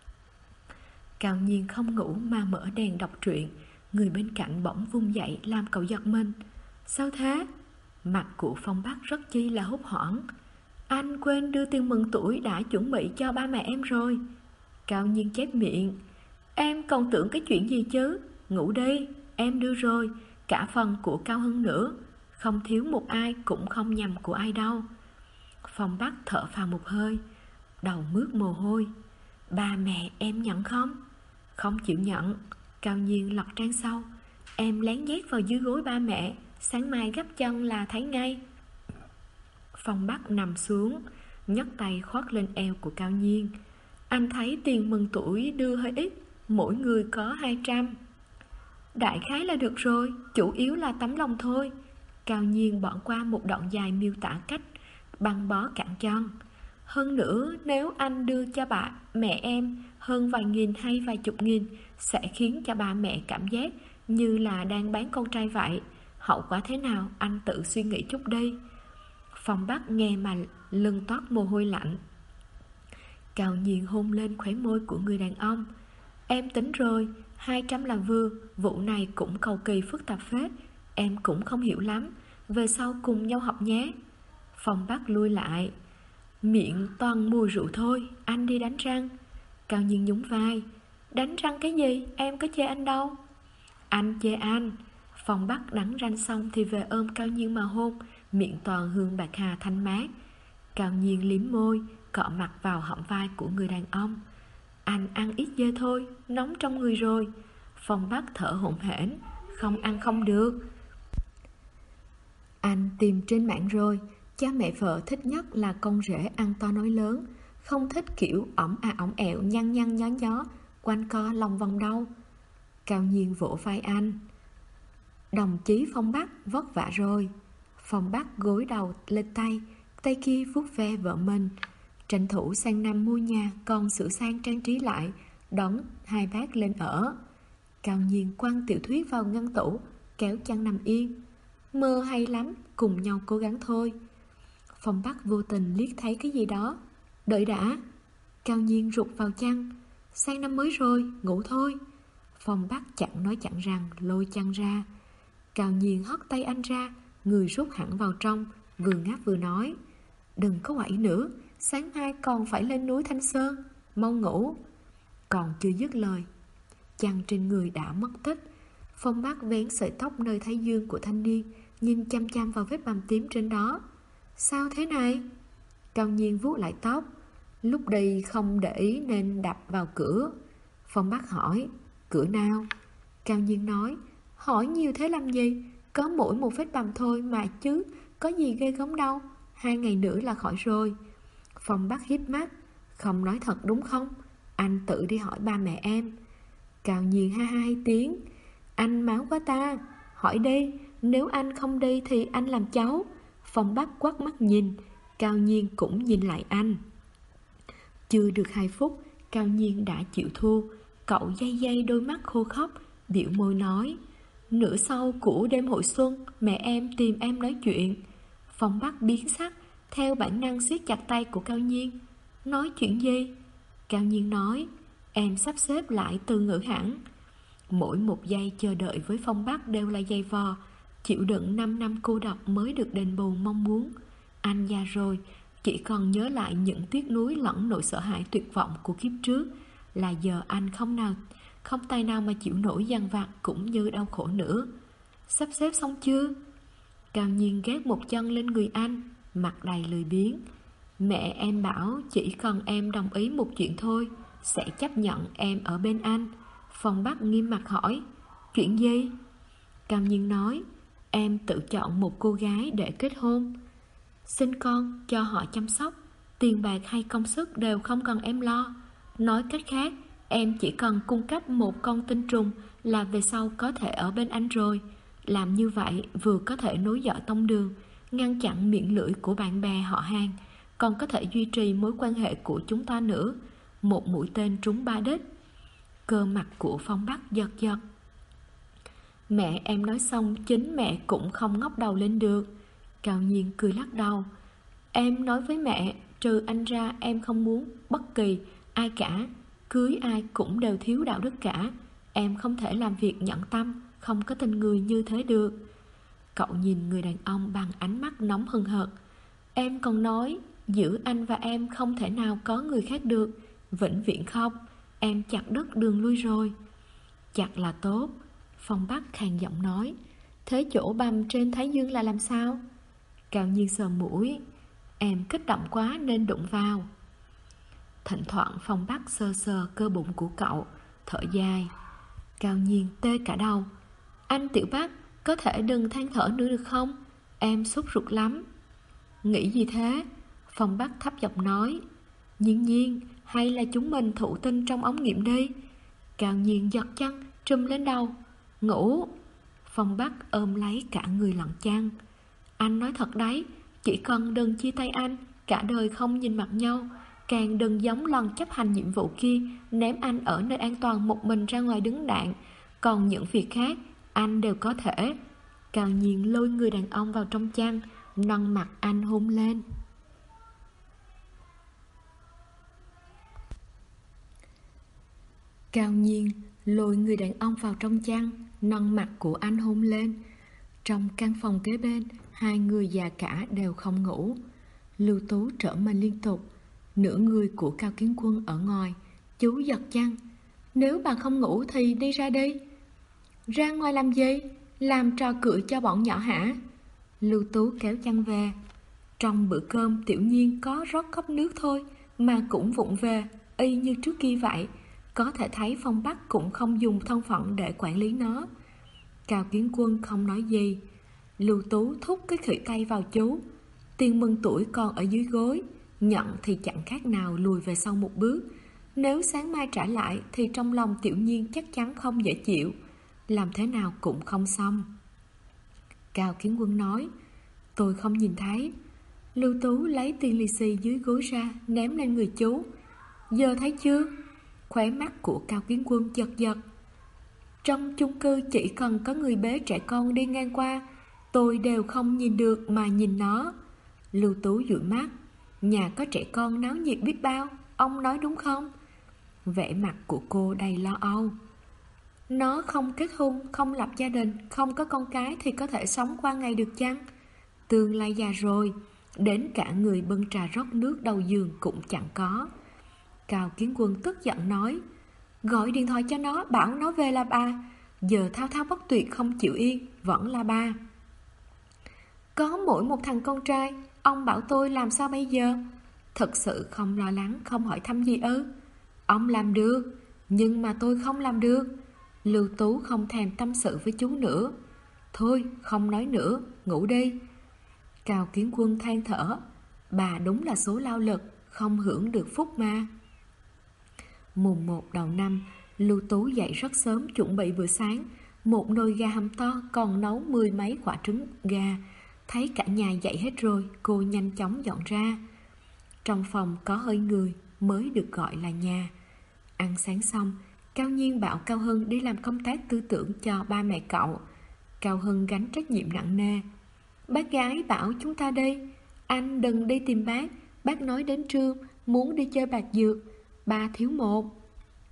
Cao Nhiên không ngủ mà mở đèn đọc truyện. Người bên cạnh bỗng vung dậy làm cậu giật mình. Sao thế? Mặt của Phong Bắc rất chi là hốt hoảng. Anh quên đưa tiền mừng tuổi đã chuẩn bị cho ba mẹ em rồi. Cao Nhiên chép miệng. Em còn tưởng cái chuyện gì chứ? Ngủ đi, em đưa rồi, cả phần của Cao Hưng nữa. Không thiếu một ai, cũng không nhầm của ai đâu. Phong Bắc thở phào một hơi, đầu mướt mồ hôi. Ba mẹ em nhận không? Không chịu nhận. Cao Nhiên lật trang sau. Em lén nhét vào dưới gối ba mẹ, sáng mai gấp chân là thấy ngay. Phong Bắc nằm xuống, nhấc tay khoác lên eo của Cao Nhiên. Anh thấy tiền mừng tuổi đưa hơi ít, mỗi người có 200. Đại khái là được rồi, chủ yếu là tấm lòng thôi. Cao Nhiên bỏ qua một đoạn dài miêu tả cách băng bó cẳng chân. Hơn nữa, nếu anh đưa cho bà mẹ em hơn vài nghìn hay vài chục nghìn, sẽ khiến cho ba mẹ cảm giác như là đang bán con trai vậy. Hậu quả thế nào anh tự suy nghĩ chút đi. Phong Bắc nghe mà lưng toát mồ hôi lạnh. Cao Nhiên hôn lên khóe môi của người đàn ông. Em tính rồi, 200 là vừa, vụ này cũng cầu kỳ phức tạp phết, em cũng không hiểu lắm, về sau cùng nhau học nhé. Phong Bắc lui lại. Miệng toàn mùi rượu thôi, anh đi đánh răng. Cao Nhiên nhún vai. Đánh răng cái gì, em có chê anh đâu. Anh chê anh. Phong Bắc đánh răng xong thì về ôm Cao Nhiên mà hôn, miệng toàn hương bạc hà thanh mát. Cao Nhiên liếm môi, cọ mặt vào hõm vai của người đàn ông. Anh ăn ít dê thôi, nóng trong người rồi. Phong Bắc thở hổn hển. Không ăn không được. Anh tìm trên mạng rồi, cha mẹ vợ thích nhất là con rể ăn to nói lớn, không thích kiểu ỏng ỏng ẹo nhăn nhăn nhó nhó, quanh co lòng vòng đâu. Cao Nhiên vỗ vai anh. Đồng chí Phong Bắc vất vả rồi. Phong Bắc gối đầu lên tay, tay kia vuốt ve vợ mình. Tranh thủ sang năm mua nhà còn sửa sang trang trí lại, đón hai bác lên ở. Cao Nhiên quăng tiểu thuyết vào ngăn tủ, kéo chăn nằm yên. Mơ hay lắm, cùng nhau cố gắng thôi. Phong Bắc vô tình liếc thấy cái gì đó. Đợi đã. Cao Nhiên rụt vào chăn. Sang năm mới rồi, ngủ thôi. Phong Bắc chẳng nói chẳng rằng lôi chăn ra. Cao Nhiên hất tay anh ra, người rút hẳn vào trong, vừa ngáp vừa nói. Đừng có quậy nữa, sáng mai còn phải lên núi Thanh Sơn, mau ngủ. Còn chưa dứt lời, chăn trên người đã mất tích. Phong Bắc vén sợi tóc nơi thái dương của thanh niên, nhìn chăm chăm vào vết bầm tím trên đó. Sao thế này? Cao Nhiên vuốt lại tóc. Lúc đi không để ý nên đập vào cửa. Phong Bắc hỏi. Cửa nào? Cao Nhiên nói. Hỏi nhiều thế làm gì? Có mỗi một vết bầm thôi mà chứ, có gì ghê gớm đâu, 2 ngày nữa là khỏi rồi. Phong Bắc híp mắt. Không nói thật đúng không? Anh tự đi hỏi ba mẹ em. Cao Nhiên ha ha hai tiếng. Anh máu quá ta. Hỏi đi, nếu anh không đi thì anh làm cháu. Phong Bắc quắt mắt nhìn. Cao Nhiên cũng nhìn lại anh. Chưa được 2 phút, Cao Nhiên đã chịu thua. Cậu day day đôi mắt khô khóc, biểu môi nói. Nửa sau của đêm hội xuân, mẹ em tìm em nói chuyện. Phong Bắc biến sắc, theo bản năng siết chặt tay của Cao Nhiên. Nói chuyện gì? Cao Nhiên nói. Em sắp xếp lại từ ngữ hẳn. Mỗi một giây chờ đợi với Phong Bắc đều là dày vò. Chịu đựng 5 năm cô độc mới được đền bù mong muốn. Anh già rồi, chỉ còn nhớ lại những tiếc nuối lẫn nỗi sợ hãi tuyệt vọng của kiếp trước. Là giờ anh không tay nào mà chịu nổi dằn vặt cũng như đau khổ nữa. Sắp xếp xong chưa? Cao Nhiên ghét một chân lên người anh, mặt đầy lười biếng. Mẹ em bảo chỉ cần em đồng ý một chuyện thôi, sẽ chấp nhận em ở bên anh. Phong Bắc nghiêm mặt hỏi. Chuyện gì? Cao Nhiên nói, em tự chọn một cô gái để kết hôn, sinh con cho họ chăm sóc, tiền bạc hay công sức đều không cần em lo. Nói cách khác, em chỉ cần cung cấp một con tinh trùng là về sau có thể ở bên anh rồi. Làm như vậy vừa có thể nối dõi tông đường, ngăn chặn miệng lưỡi của bạn bè họ hàng, còn có thể duy trì mối quan hệ của chúng ta nữa. Một mũi tên trúng 3 đích. Cơ mặt của Phong Bắc giật giật. Mẹ em nói xong, chính mẹ cũng không ngóc đầu lên được. Cao Nhiên cười lắc đầu. Em nói với mẹ, trừ anh ra em không muốn bất kỳ ai cả. Cưới ai cũng đều thiếu đạo đức cả. Em không thể làm việc nhẫn tâm, không có tình người như thế được. Cậu nhìn người đàn ông bằng ánh mắt nóng hừng hực. Em còn nói, giữa anh và em không thể nào có người khác được. Vĩnh viễn không. Em chặt đứt đường lui rồi. Chặt là tốt. Phong Bắc khàn giọng nói. Thế chỗ bầm trên thái dương là làm sao? Cao Nhiên sờ mũi. Em kích động quá nên đụng vào. Thỉnh thoảng Phong Bắc sờ sờ cơ bụng của cậu, thở dài. Cao Nhiên tê cả đầu. Anh Tiểu Bắc, có thể đừng than thở nữa được không? Em sốt ruột lắm. Nghĩ gì thế? Phong Bắc thấp giọng nói. Nhiên, hay là chúng mình thụ tinh trong ống nghiệm đi? Cao Nhiên giật chăn, trùm lên đầu. Ngủ. Phong Bắc ôm lấy cả người lặng chăn. Anh nói thật đấy, chỉ cần đừng chia tay anh, cả đời không nhìn mặt nhau. Càng đừng giống lần chấp hành nhiệm vụ kia, ném anh ở nơi an toàn một mình ra ngoài đứng đạn. Còn những việc khác, anh đều có thể. Cao Nhiên lôi người đàn ông vào trong chăn, nâng mặt anh hôn lên. Cao Nhiên lôi người đàn ông vào trong chăn, nâng mặt của anh hôn lên. Trong căn phòng kế bên, hai người già cả đều không ngủ. Lưu Tú trở mình liên tục. Nửa người của Cao Kiến Quân ở ngoài. Chú giật chăn. Nếu bà không ngủ thì đi ra đi. Ra ngoài làm gì? Làm trò cười cho bọn nhỏ hả? Lưu Tú kéo chăn về. Trong bữa cơm Tiểu Nhiên có rót cốc nước thôi mà cũng vụng về, y như trước kia vậy. Có thể thấy Phong Bắc cũng không dùng thân phận để quản lý nó. Cao Kiến Quân không nói gì. Lưu Tú thúc cái khỉu tay vào chú. Tiền mừng tuổi còn ở dưới gối, nhận thì chẳng khác nào lùi về sau một bước. Nếu sáng mai trả lại thì trong lòng Tiểu Nhiên chắc chắn không dễ chịu. Làm thế nào cũng không xong. Cao Kiến Quân nói. Tôi không nhìn thấy. Lưu Tú lấy tiền lì xì dưới gối ra, ném lên người chú. Giờ thấy chưa? Khóe mắt của Cao Kiến Quân giật giật. Trong chung cư chỉ cần có người bế trẻ con đi ngang qua, tôi đều không nhìn được mà nhìn nó. Lưu Tú dụi mắt. Nhà có trẻ con náo nhiệt biết bao, ông nói đúng không? Vẻ mặt của cô đầy lo âu. Nó không kết hôn, không lập gia đình, không có con cái thì có thể sống qua ngày được chăng? Tương lai già rồi, đến cả người bưng trà rót nước đầu giường cũng chẳng có. Cao Kiến Quân tức giận nói. Gọi điện thoại cho nó, bảo nó về là ba. Giờ thao thao bất tuyệt không chịu yên, vẫn là ba. Có mỗi một thằng con trai, ông bảo tôi làm sao bây giờ? Thật sự không lo lắng, không hỏi thăm gì ư? Ông làm được, nhưng mà tôi không làm được. Lưu Tú không thèm tâm sự với chú nữa. Thôi, không nói nữa, ngủ đi. Cao Kiến Quân than thở. Bà đúng là số lao lực, không hưởng được phúc mà. Mùng 1 đầu năm, Lưu Tú dậy rất sớm chuẩn bị bữa sáng. Một nồi gà hầm to còn nấu 10 mấy quả trứng gà. Thấy cả nhà dậy hết rồi, cô nhanh chóng dọn ra. Trong phòng có hơi người mới được gọi là nhà. Ăn sáng xong, Cao Nhiên bảo Cao Hưng đi làm công tác tư tưởng cho ba mẹ cậu. Cao Hưng gánh trách nhiệm nặng nề. Bác gái bảo chúng ta đi. Anh đừng đi tìm bác. Bác nói đến trưa muốn đi chơi bạc dược. Ba thiếu một.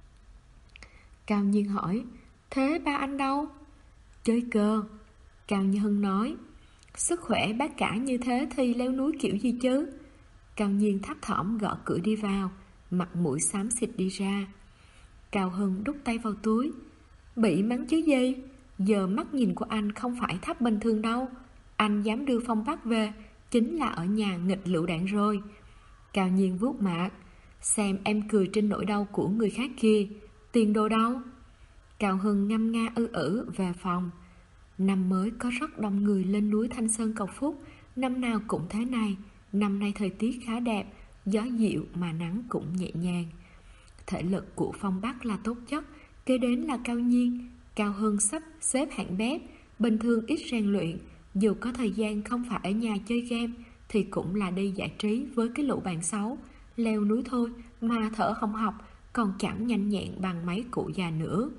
Cao Nhiên hỏi. Thế ba anh đâu? Chơi cờ. Cao Như Hưng nói. Sức khỏe bác cả như thế thì leo núi kiểu gì chứ? Cao Nhiên thấp thỏm gõ cửa đi vào, mặt mũi xám xịt đi ra. Cao Hưng đút tay vào túi. Bị mắng chứ gì? Giờ mắt nhìn của anh không phải thấp bình thường đâu. Anh dám đưa Phong Bắc về, chính là ở nhà nghịch lựu đạn rồi. Cao Nhiên vuốt mặt. Xem em cười trên nỗi đau của người khác kia. Tiền đồ đâu? Cao Hưng ngâm nga ư ử về phòng. Năm mới có rất đông người lên núi Thanh Sơn cầu phúc, năm nào cũng thế này. Năm nay thời tiết khá đẹp, gió dịu mà nắng cũng nhẹ nhàng. Thể lực của Phong Bắc là tốt nhất, kế đến là Cao Nhiên. Cao Hưng sắp xếp hạng bét, bình thường ít rèn luyện, dù có thời gian không phải ở nhà chơi game thì cũng là đi giải trí với cái lũ bạn xấu. Leo núi thôi mà thở không học, còn chẳng nhanh nhẹn bằng mấy cụ già nữa.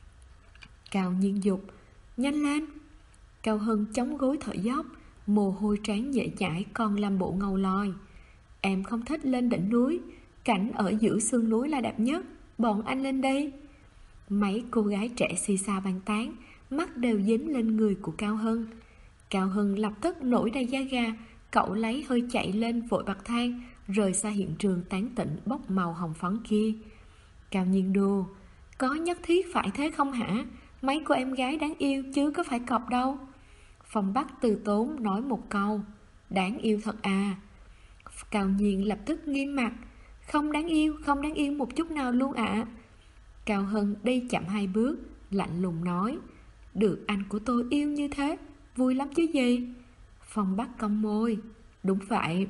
Cao Nhiên dục, nhanh lên. Cao Hưng chống gối thở dốc, mồ hôi trán dễ chảy còn làm bộ ngầu lòi. Em không thích lên đỉnh núi, cảnh ở giữa sườn núi là đẹp nhất, bọn anh lên đây. Mấy cô gái trẻ xì xào bàn tán, mắt đều dính lên người của Cao Hưng. Cao Hưng lập tức nổi đầy da gà, cậu lấy hơi chạy lên vội bậc thang, rời xa hiện trường tán tỉnh bốc màu hồng phấn kia. Cao Nhiên đùa, có nhất thiết phải thế không hả? Mấy cô em gái đáng yêu chứ có phải cọc đâu. Phong Bắc từ tốn nói một câu, đáng yêu thật à. Cao Nhiên lập tức nghiêm mặt, không đáng yêu một chút nào luôn ạ. Cao Hưng đi chậm 2 bước, lạnh lùng nói, được anh của tôi yêu như thế, vui lắm chứ gì. Phong Bắc cong môi, đúng vậy.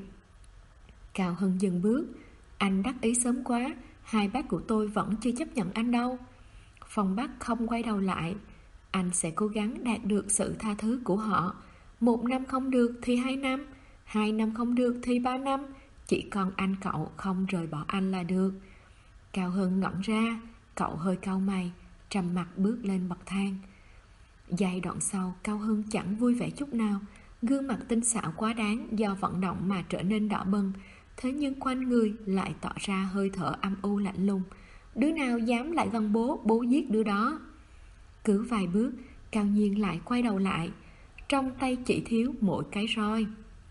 Cao Hưng dừng bước, anh đắc ý sớm quá, hai bác của tôi vẫn chưa chấp nhận anh đâu. Phong Bắc không quay đầu lại, anh sẽ cố gắng đạt được sự tha thứ của họ. 1 năm không được thì 2 năm, 2 năm không được thì 3 năm, chỉ còn anh cậu không rời bỏ anh là được. Cao Hưng ngẩn ra, cậu hơi cau mày, trầm mặt bước lên bậc thang. Giai đoạn sau, Cao Hưng chẳng vui vẻ chút nào, gương mặt tinh xảo quá đáng do vận động mà trở nên đỏ bừng, thế nhưng quanh người lại tỏ ra hơi thở âm u lạnh lùng. Đứa nào dám lại gần bố, bố giết đứa đó. Cứ vài bước, Cao Nhiên lại quay đầu lại, trong tay chỉ thiếu mỗi cái roi.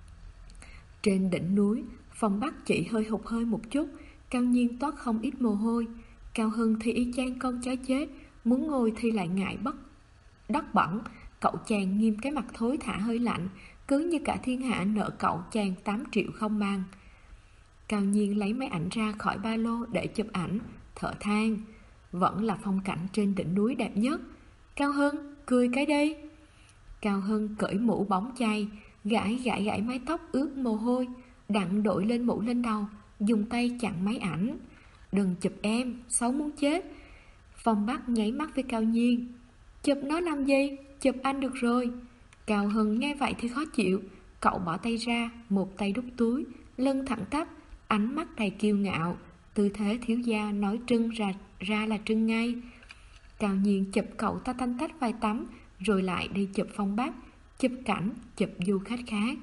Trên đỉnh núi, Phong Bắc chỉ hơi hụt hơi một chút, Cao Nhiên toát không ít mồ hôi. Cao Hưng thì y chang con chó chết, muốn ngồi thì lại ngại đất bẩn. Cậu chàng nghiêm cái mặt thối thả hơi lạnh, cứ như cả thiên hạ nợ cậu chàng 8 triệu không bằng. Cao Nhiên lấy máy ảnh ra khỏi ba lô để chụp ảnh, thở than, vẫn là phong cảnh trên đỉnh núi đẹp nhất. Cao Hưng, cười cái đi. Cao Hưng cởi mũ bóng chày, gãi mái tóc ướt mồ hôi, đặng đội lên mũ lên đầu, dùng tay chặn máy ảnh. Đừng chụp em, xấu muốn chết. Phong Bắc nháy mắt với Cao Nhiên, chụp nó làm gì, chụp anh được rồi. Cao Hưng nghe vậy thì khó chịu, cậu bỏ tay ra, một tay đút túi, lưng thẳng tắp, ánh mắt đầy kiêu ngạo, tư thế thiếu gia nói trưng ra là trưng ngay. Cao Nhiên chụp cậu ta tanh tách vài tấm, rồi lại đi chụp Phong Bắc, chụp cảnh, chụp du khách khác.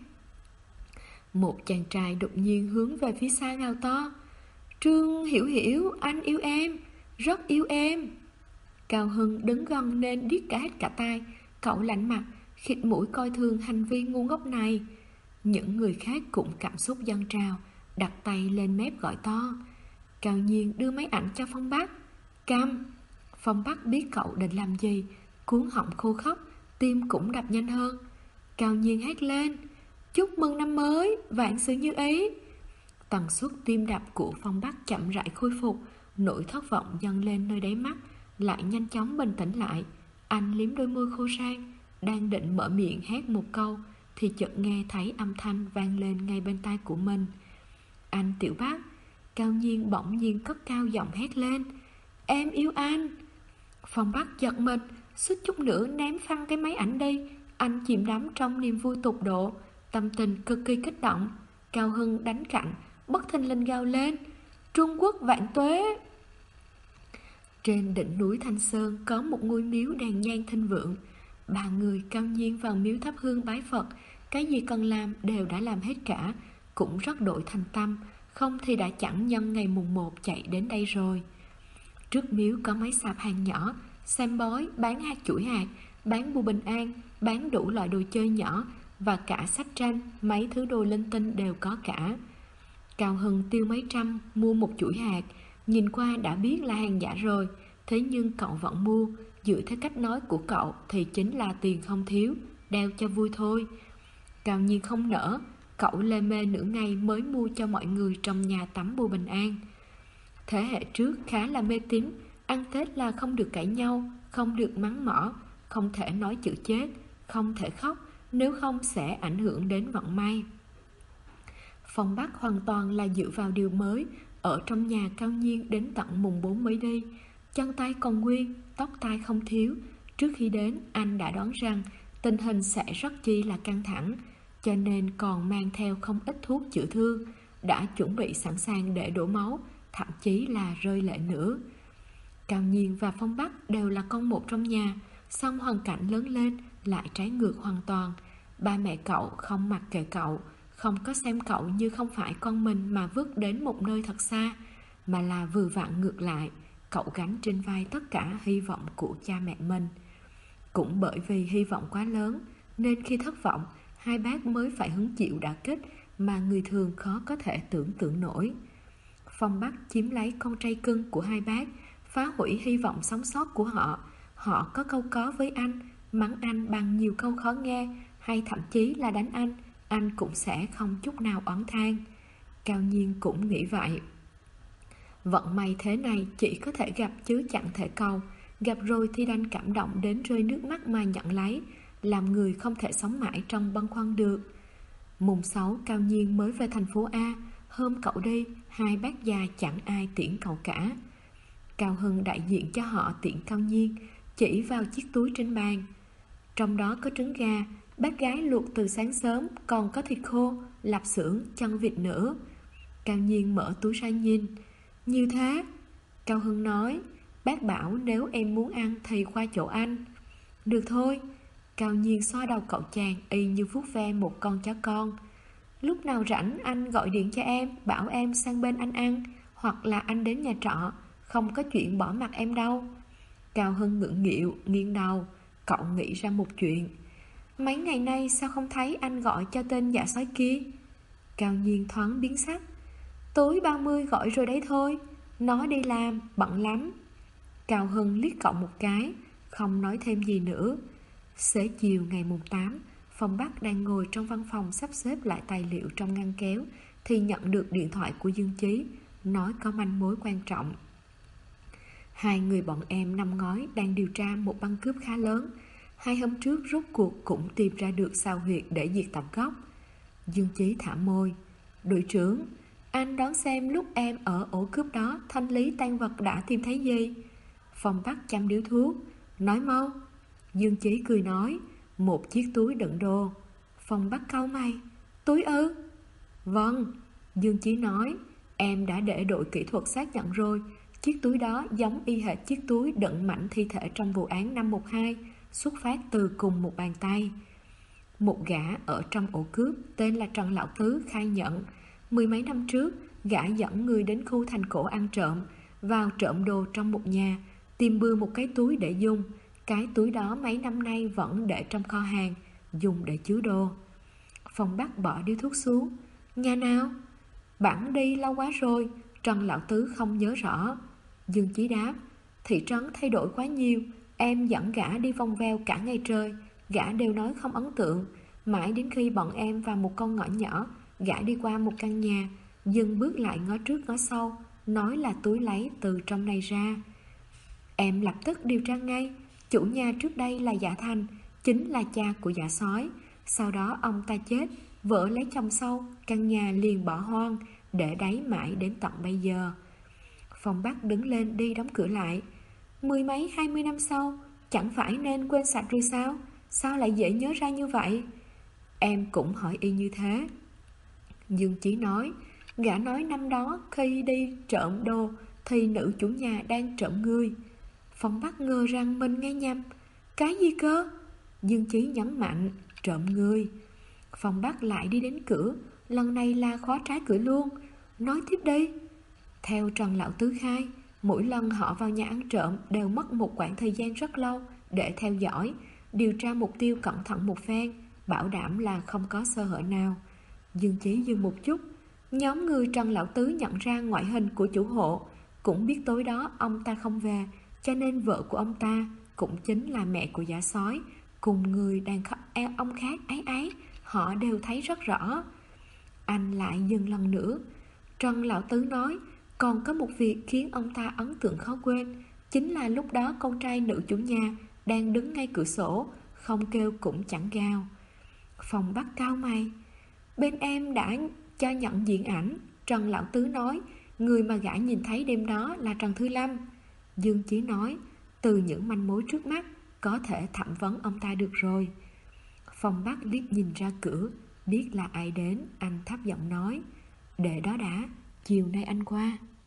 Một chàng trai đột nhiên hướng về phía xa gào to, Trương Hiểu Hiểu, anh yêu em, rất yêu em. Cao Hưng đứng gần nên điếc cả hết cả tai, cậu lạnh mặt, khịt mũi coi thường hành vi ngu ngốc này. Những người khác cũng cảm xúc dâng trào, đặt tay lên mép gọi to. Cao Nhiên đưa máy ảnh cho Phong Bắc, câm. Phong Bắc biết cậu định làm gì, cuống họng khô khóc, tim cũng đập nhanh hơn. Cao Nhiên hét lên, chúc mừng năm mới, vạn sự như ý. Tần suất tim đập của Phong Bắc chậm rãi khôi phục, nỗi thất vọng dâng lên nơi đáy mắt, lại nhanh chóng bình tĩnh lại. Anh liếm đôi môi khô sang, đang định mở miệng hét một câu thì chợt nghe thấy âm thanh vang lên ngay bên tai của mình. Anh Tiểu Bắc. Cao Nhiên bỗng nhiên cất cao giọng hét lên, em yêu anh. Phong Bắc giật mình, suýt chút nữa ném phăng cái máy ảnh đi. Anh chìm đắm trong niềm vui tột độ, tâm tình cực kỳ kích động. Cao Hưng đánh cạnh, bất thình lình gào lên, Trung Quốc vạn tuế. Trên đỉnh núi Thanh Sơn có một ngôi miếu đèn nhang thịnh vượng. 3 người Cao Nhiên vào miếu thắp hương bái Phật, cái gì cần làm đều đã làm hết cả, cũng rất đội thành tâm, không thì đã chẳng nhân ngày mùng 1 chạy đến đây rồi. Trước miếu có mấy sạp hàng nhỏ, xem bói, bán hạt chuỗi hạt, bán bùa bình an, bán đủ loại đồ chơi nhỏ, và cả sách tranh, mấy thứ đồ linh tinh đều có cả. Cao Hưng tiêu mấy trăm mua một chuỗi hạt, nhìn qua đã biết là hàng giả rồi, thế nhưng cậu vẫn mua, dựa theo cách nói của cậu thì chính là tiền không thiếu, đeo cho vui thôi. Cao Nhiên không nỡ, cậu lê mê nửa ngày mới mua cho mọi người trong nhà tắm bùa bình an. Thế hệ trước khá là mê tín, ăn Tết là không được cãi nhau, không được mắng mỏ, không thể nói chữ chết, không thể khóc, nếu không sẽ ảnh hưởng đến vận may. Phong Bắc hoàn toàn là dựa vào điều mới. Ở trong nhà Cao Nhiên đến tận mùng 4 mới đi. Chân tay còn nguyên, tóc tai không thiếu. Trước khi đến, anh đã đoán rằng tình hình sẽ rất chi là căng thẳng, cho nên còn mang theo không ít thuốc chữa thương, đã chuẩn bị sẵn sàng để đổ máu, thậm chí là rơi lệ nữa. Cao Nhiên và Phong Bắc đều là con một trong nhà, song hoàn cảnh lớn lên lại trái ngược hoàn toàn. Ba mẹ cậu không mặc kệ cậu, không có xem cậu như không phải con mình mà vứt đến một nơi thật xa, mà là vừa vặn ngược lại, cậu gánh trên vai tất cả hy vọng của cha mẹ mình. Cũng bởi vì hy vọng quá lớn, nên khi thất vọng, hai bác mới phải hứng chịu đả kích mà người thường khó có thể tưởng tượng nổi. Phong Bắc chiếm lấy con trai cưng của hai bác, phá hủy hy vọng sống sót của họ. Họ có câu có với anh, mắng anh bằng nhiều câu khó nghe, hay thậm chí là đánh anh cũng sẽ không chút nào oán than. Cao Nhiên cũng nghĩ vậy. Vận may thế này chỉ có thể gặp chứ chẳng thể cầu. Gặp rồi thì đành cảm động đến rơi nước mắt mà nhận lấy, làm người không thể sống mãi trong băn khoăn được. Mùng 6 Cao Nhiên mới về thành phố A. Hôm cậu đi, hai bác già chẳng ai tiễn cậu cả. Cao Hưng đại diện cho họ tiễn Cao Nhiên, chỉ vào chiếc túi trên bàn. Trong đó có trứng gà, bác gái luộc từ sáng sớm, còn có thịt khô, lạp xưởng, chân vịt nữa. Cao Nhiên mở túi ra nhìn. Như thế, Cao Hưng nói, bác bảo nếu em muốn ăn thì qua chỗ anh. Được thôi. Cao Nhiên xoa đầu cậu chàng y như vuốt ve một con chó con. Lúc nào rảnh anh gọi điện cho em, bảo em sang bên anh ăn, hoặc là anh đến nhà trọ, không có chuyện bỏ mặt em đâu. Cao Hưng ngượng nghịu, nghiêng đầu. Cậu nghĩ ra một chuyện. Mấy ngày nay sao không thấy anh gọi cho tên dạ sói kia? Cao Nhiên thoáng biến sắc. Tối 30 gọi rồi đấy thôi, nó đi làm, bận lắm. Cao Hưng liếc cậu một cái, không nói thêm gì nữa. Xế chiều ngày mùng 8, Phong Bắc đang ngồi trong văn phòng sắp xếp lại tài liệu trong ngăn kéo, thì nhận được điện thoại của Dương Chí, nói có manh mối quan trọng. Hai người bọn em năm ngói đang điều tra một băng cướp khá lớn. 2 hôm trước rốt cuộc cũng tìm ra được sao huyệt để diệt tận gốc. Dương Chí thả môi. Đội trưởng, anh đoán xem lúc em ở ổ cướp đó, thanh lý tang vật đã tìm thấy gì? Phong Bắc chăm điếu thuốc. Nói mau. Dương Chí cười nói. Một chiếc túi đựng đồ. Phong Bắc cau mày. Túi ư? Vâng. Dương Chí nói. Em đã để đội kỹ thuật xác nhận rồi. Chiếc túi đó giống y hệt chiếc túi đựng mảnh thi thể trong vụ án 512, xuất phát từ cùng một bàn tay. Một gã ở trong ổ cướp tên là Trần Lão Tứ khai nhận 10 mấy năm trước, gã dẫn người đến khu thành cổ ăn trộm, vào trộm đồ trong một nhà, tìm bừa một cái túi để dùng. Cái túi đó mấy năm nay vẫn để trong kho hàng, dùng để chứa đồ. Phong Bắc bỏ điếu thuốc xuống. Nhà nào? Bản đi lâu quá rồi, Trần Lão Tứ không nhớ rõ. Dương Chí đáp. Thị trấn thay đổi quá nhiều, em dẫn gã đi vòng vèo cả ngày trời, gã đều nói không ấn tượng. Mãi đến khi bọn em vào một con ngõ nhỏ, gã đi qua một căn nhà, dừng bước lại ngó trước ngó sau, nói là túi lấy từ trong này ra. Em lập tức điều tra ngay. Chủ nhà trước đây là Dạ Thành, chính là cha của Dạ Sói. Sau đó ông ta chết, vợ lấy chồng sau, căn nhà liền bỏ hoang, để đấy mãi đến tận bây giờ. Phong Bắc đứng lên đi đóng cửa lại. 10 mấy 20 năm sau, chẳng phải nên quên sạch rồi sao? Sao lại dễ nhớ ra như vậy? Em cũng hỏi y như thế. Dương Chí nói. Gã nói năm đó khi đi trộm đồ thì nữ chủ nhà đang trộm người. Phong Bắc ngờ rằng mình nghe nhầm. Cái gì cơ? Dương Chí nhấn mạnh. Trộm người. Phong Bắc lại đi đến cửa, lần này là khóa trái cửa luôn. Nói tiếp đi. Theo Trần Lão Tứ khai, mỗi lần họ vào nhà ăn trộm đều mất một quãng thời gian rất lâu để theo dõi, điều tra mục tiêu cẩn thận một phen, bảo đảm là không có sơ hở nào. Dương Chí dừng một chút. Nhóm người Trần Lão Tứ nhận ra ngoại hình của chủ hộ, cũng biết tối đó ông ta không về, cho nên vợ của ông ta cũng chính là mẹ của Dạ Sói, cùng người đàn ông khác ấy, họ đều thấy rất rõ. Anh lại dừng lần nữa. Trần Lão Tứ nói, còn có một việc khiến ông ta ấn tượng khó quên, chính là lúc đó con trai nữ chủ nhà đang đứng ngay cửa sổ, không kêu cũng chẳng gào. Phòng Bắc cau mày. Bên em đã cho nhận diện ảnh. Trần Lão Tứ nói người mà gã nhìn thấy đêm đó là Trần Thư Lâm. Dương Chí nói từ những manh mối trước mắt có thể thẩm vấn ông ta được rồi. Phong Bắc liếc nhìn ra cửa, biết là ai đến, anh thấp giọng nói: để đó đã, chiều nay anh qua.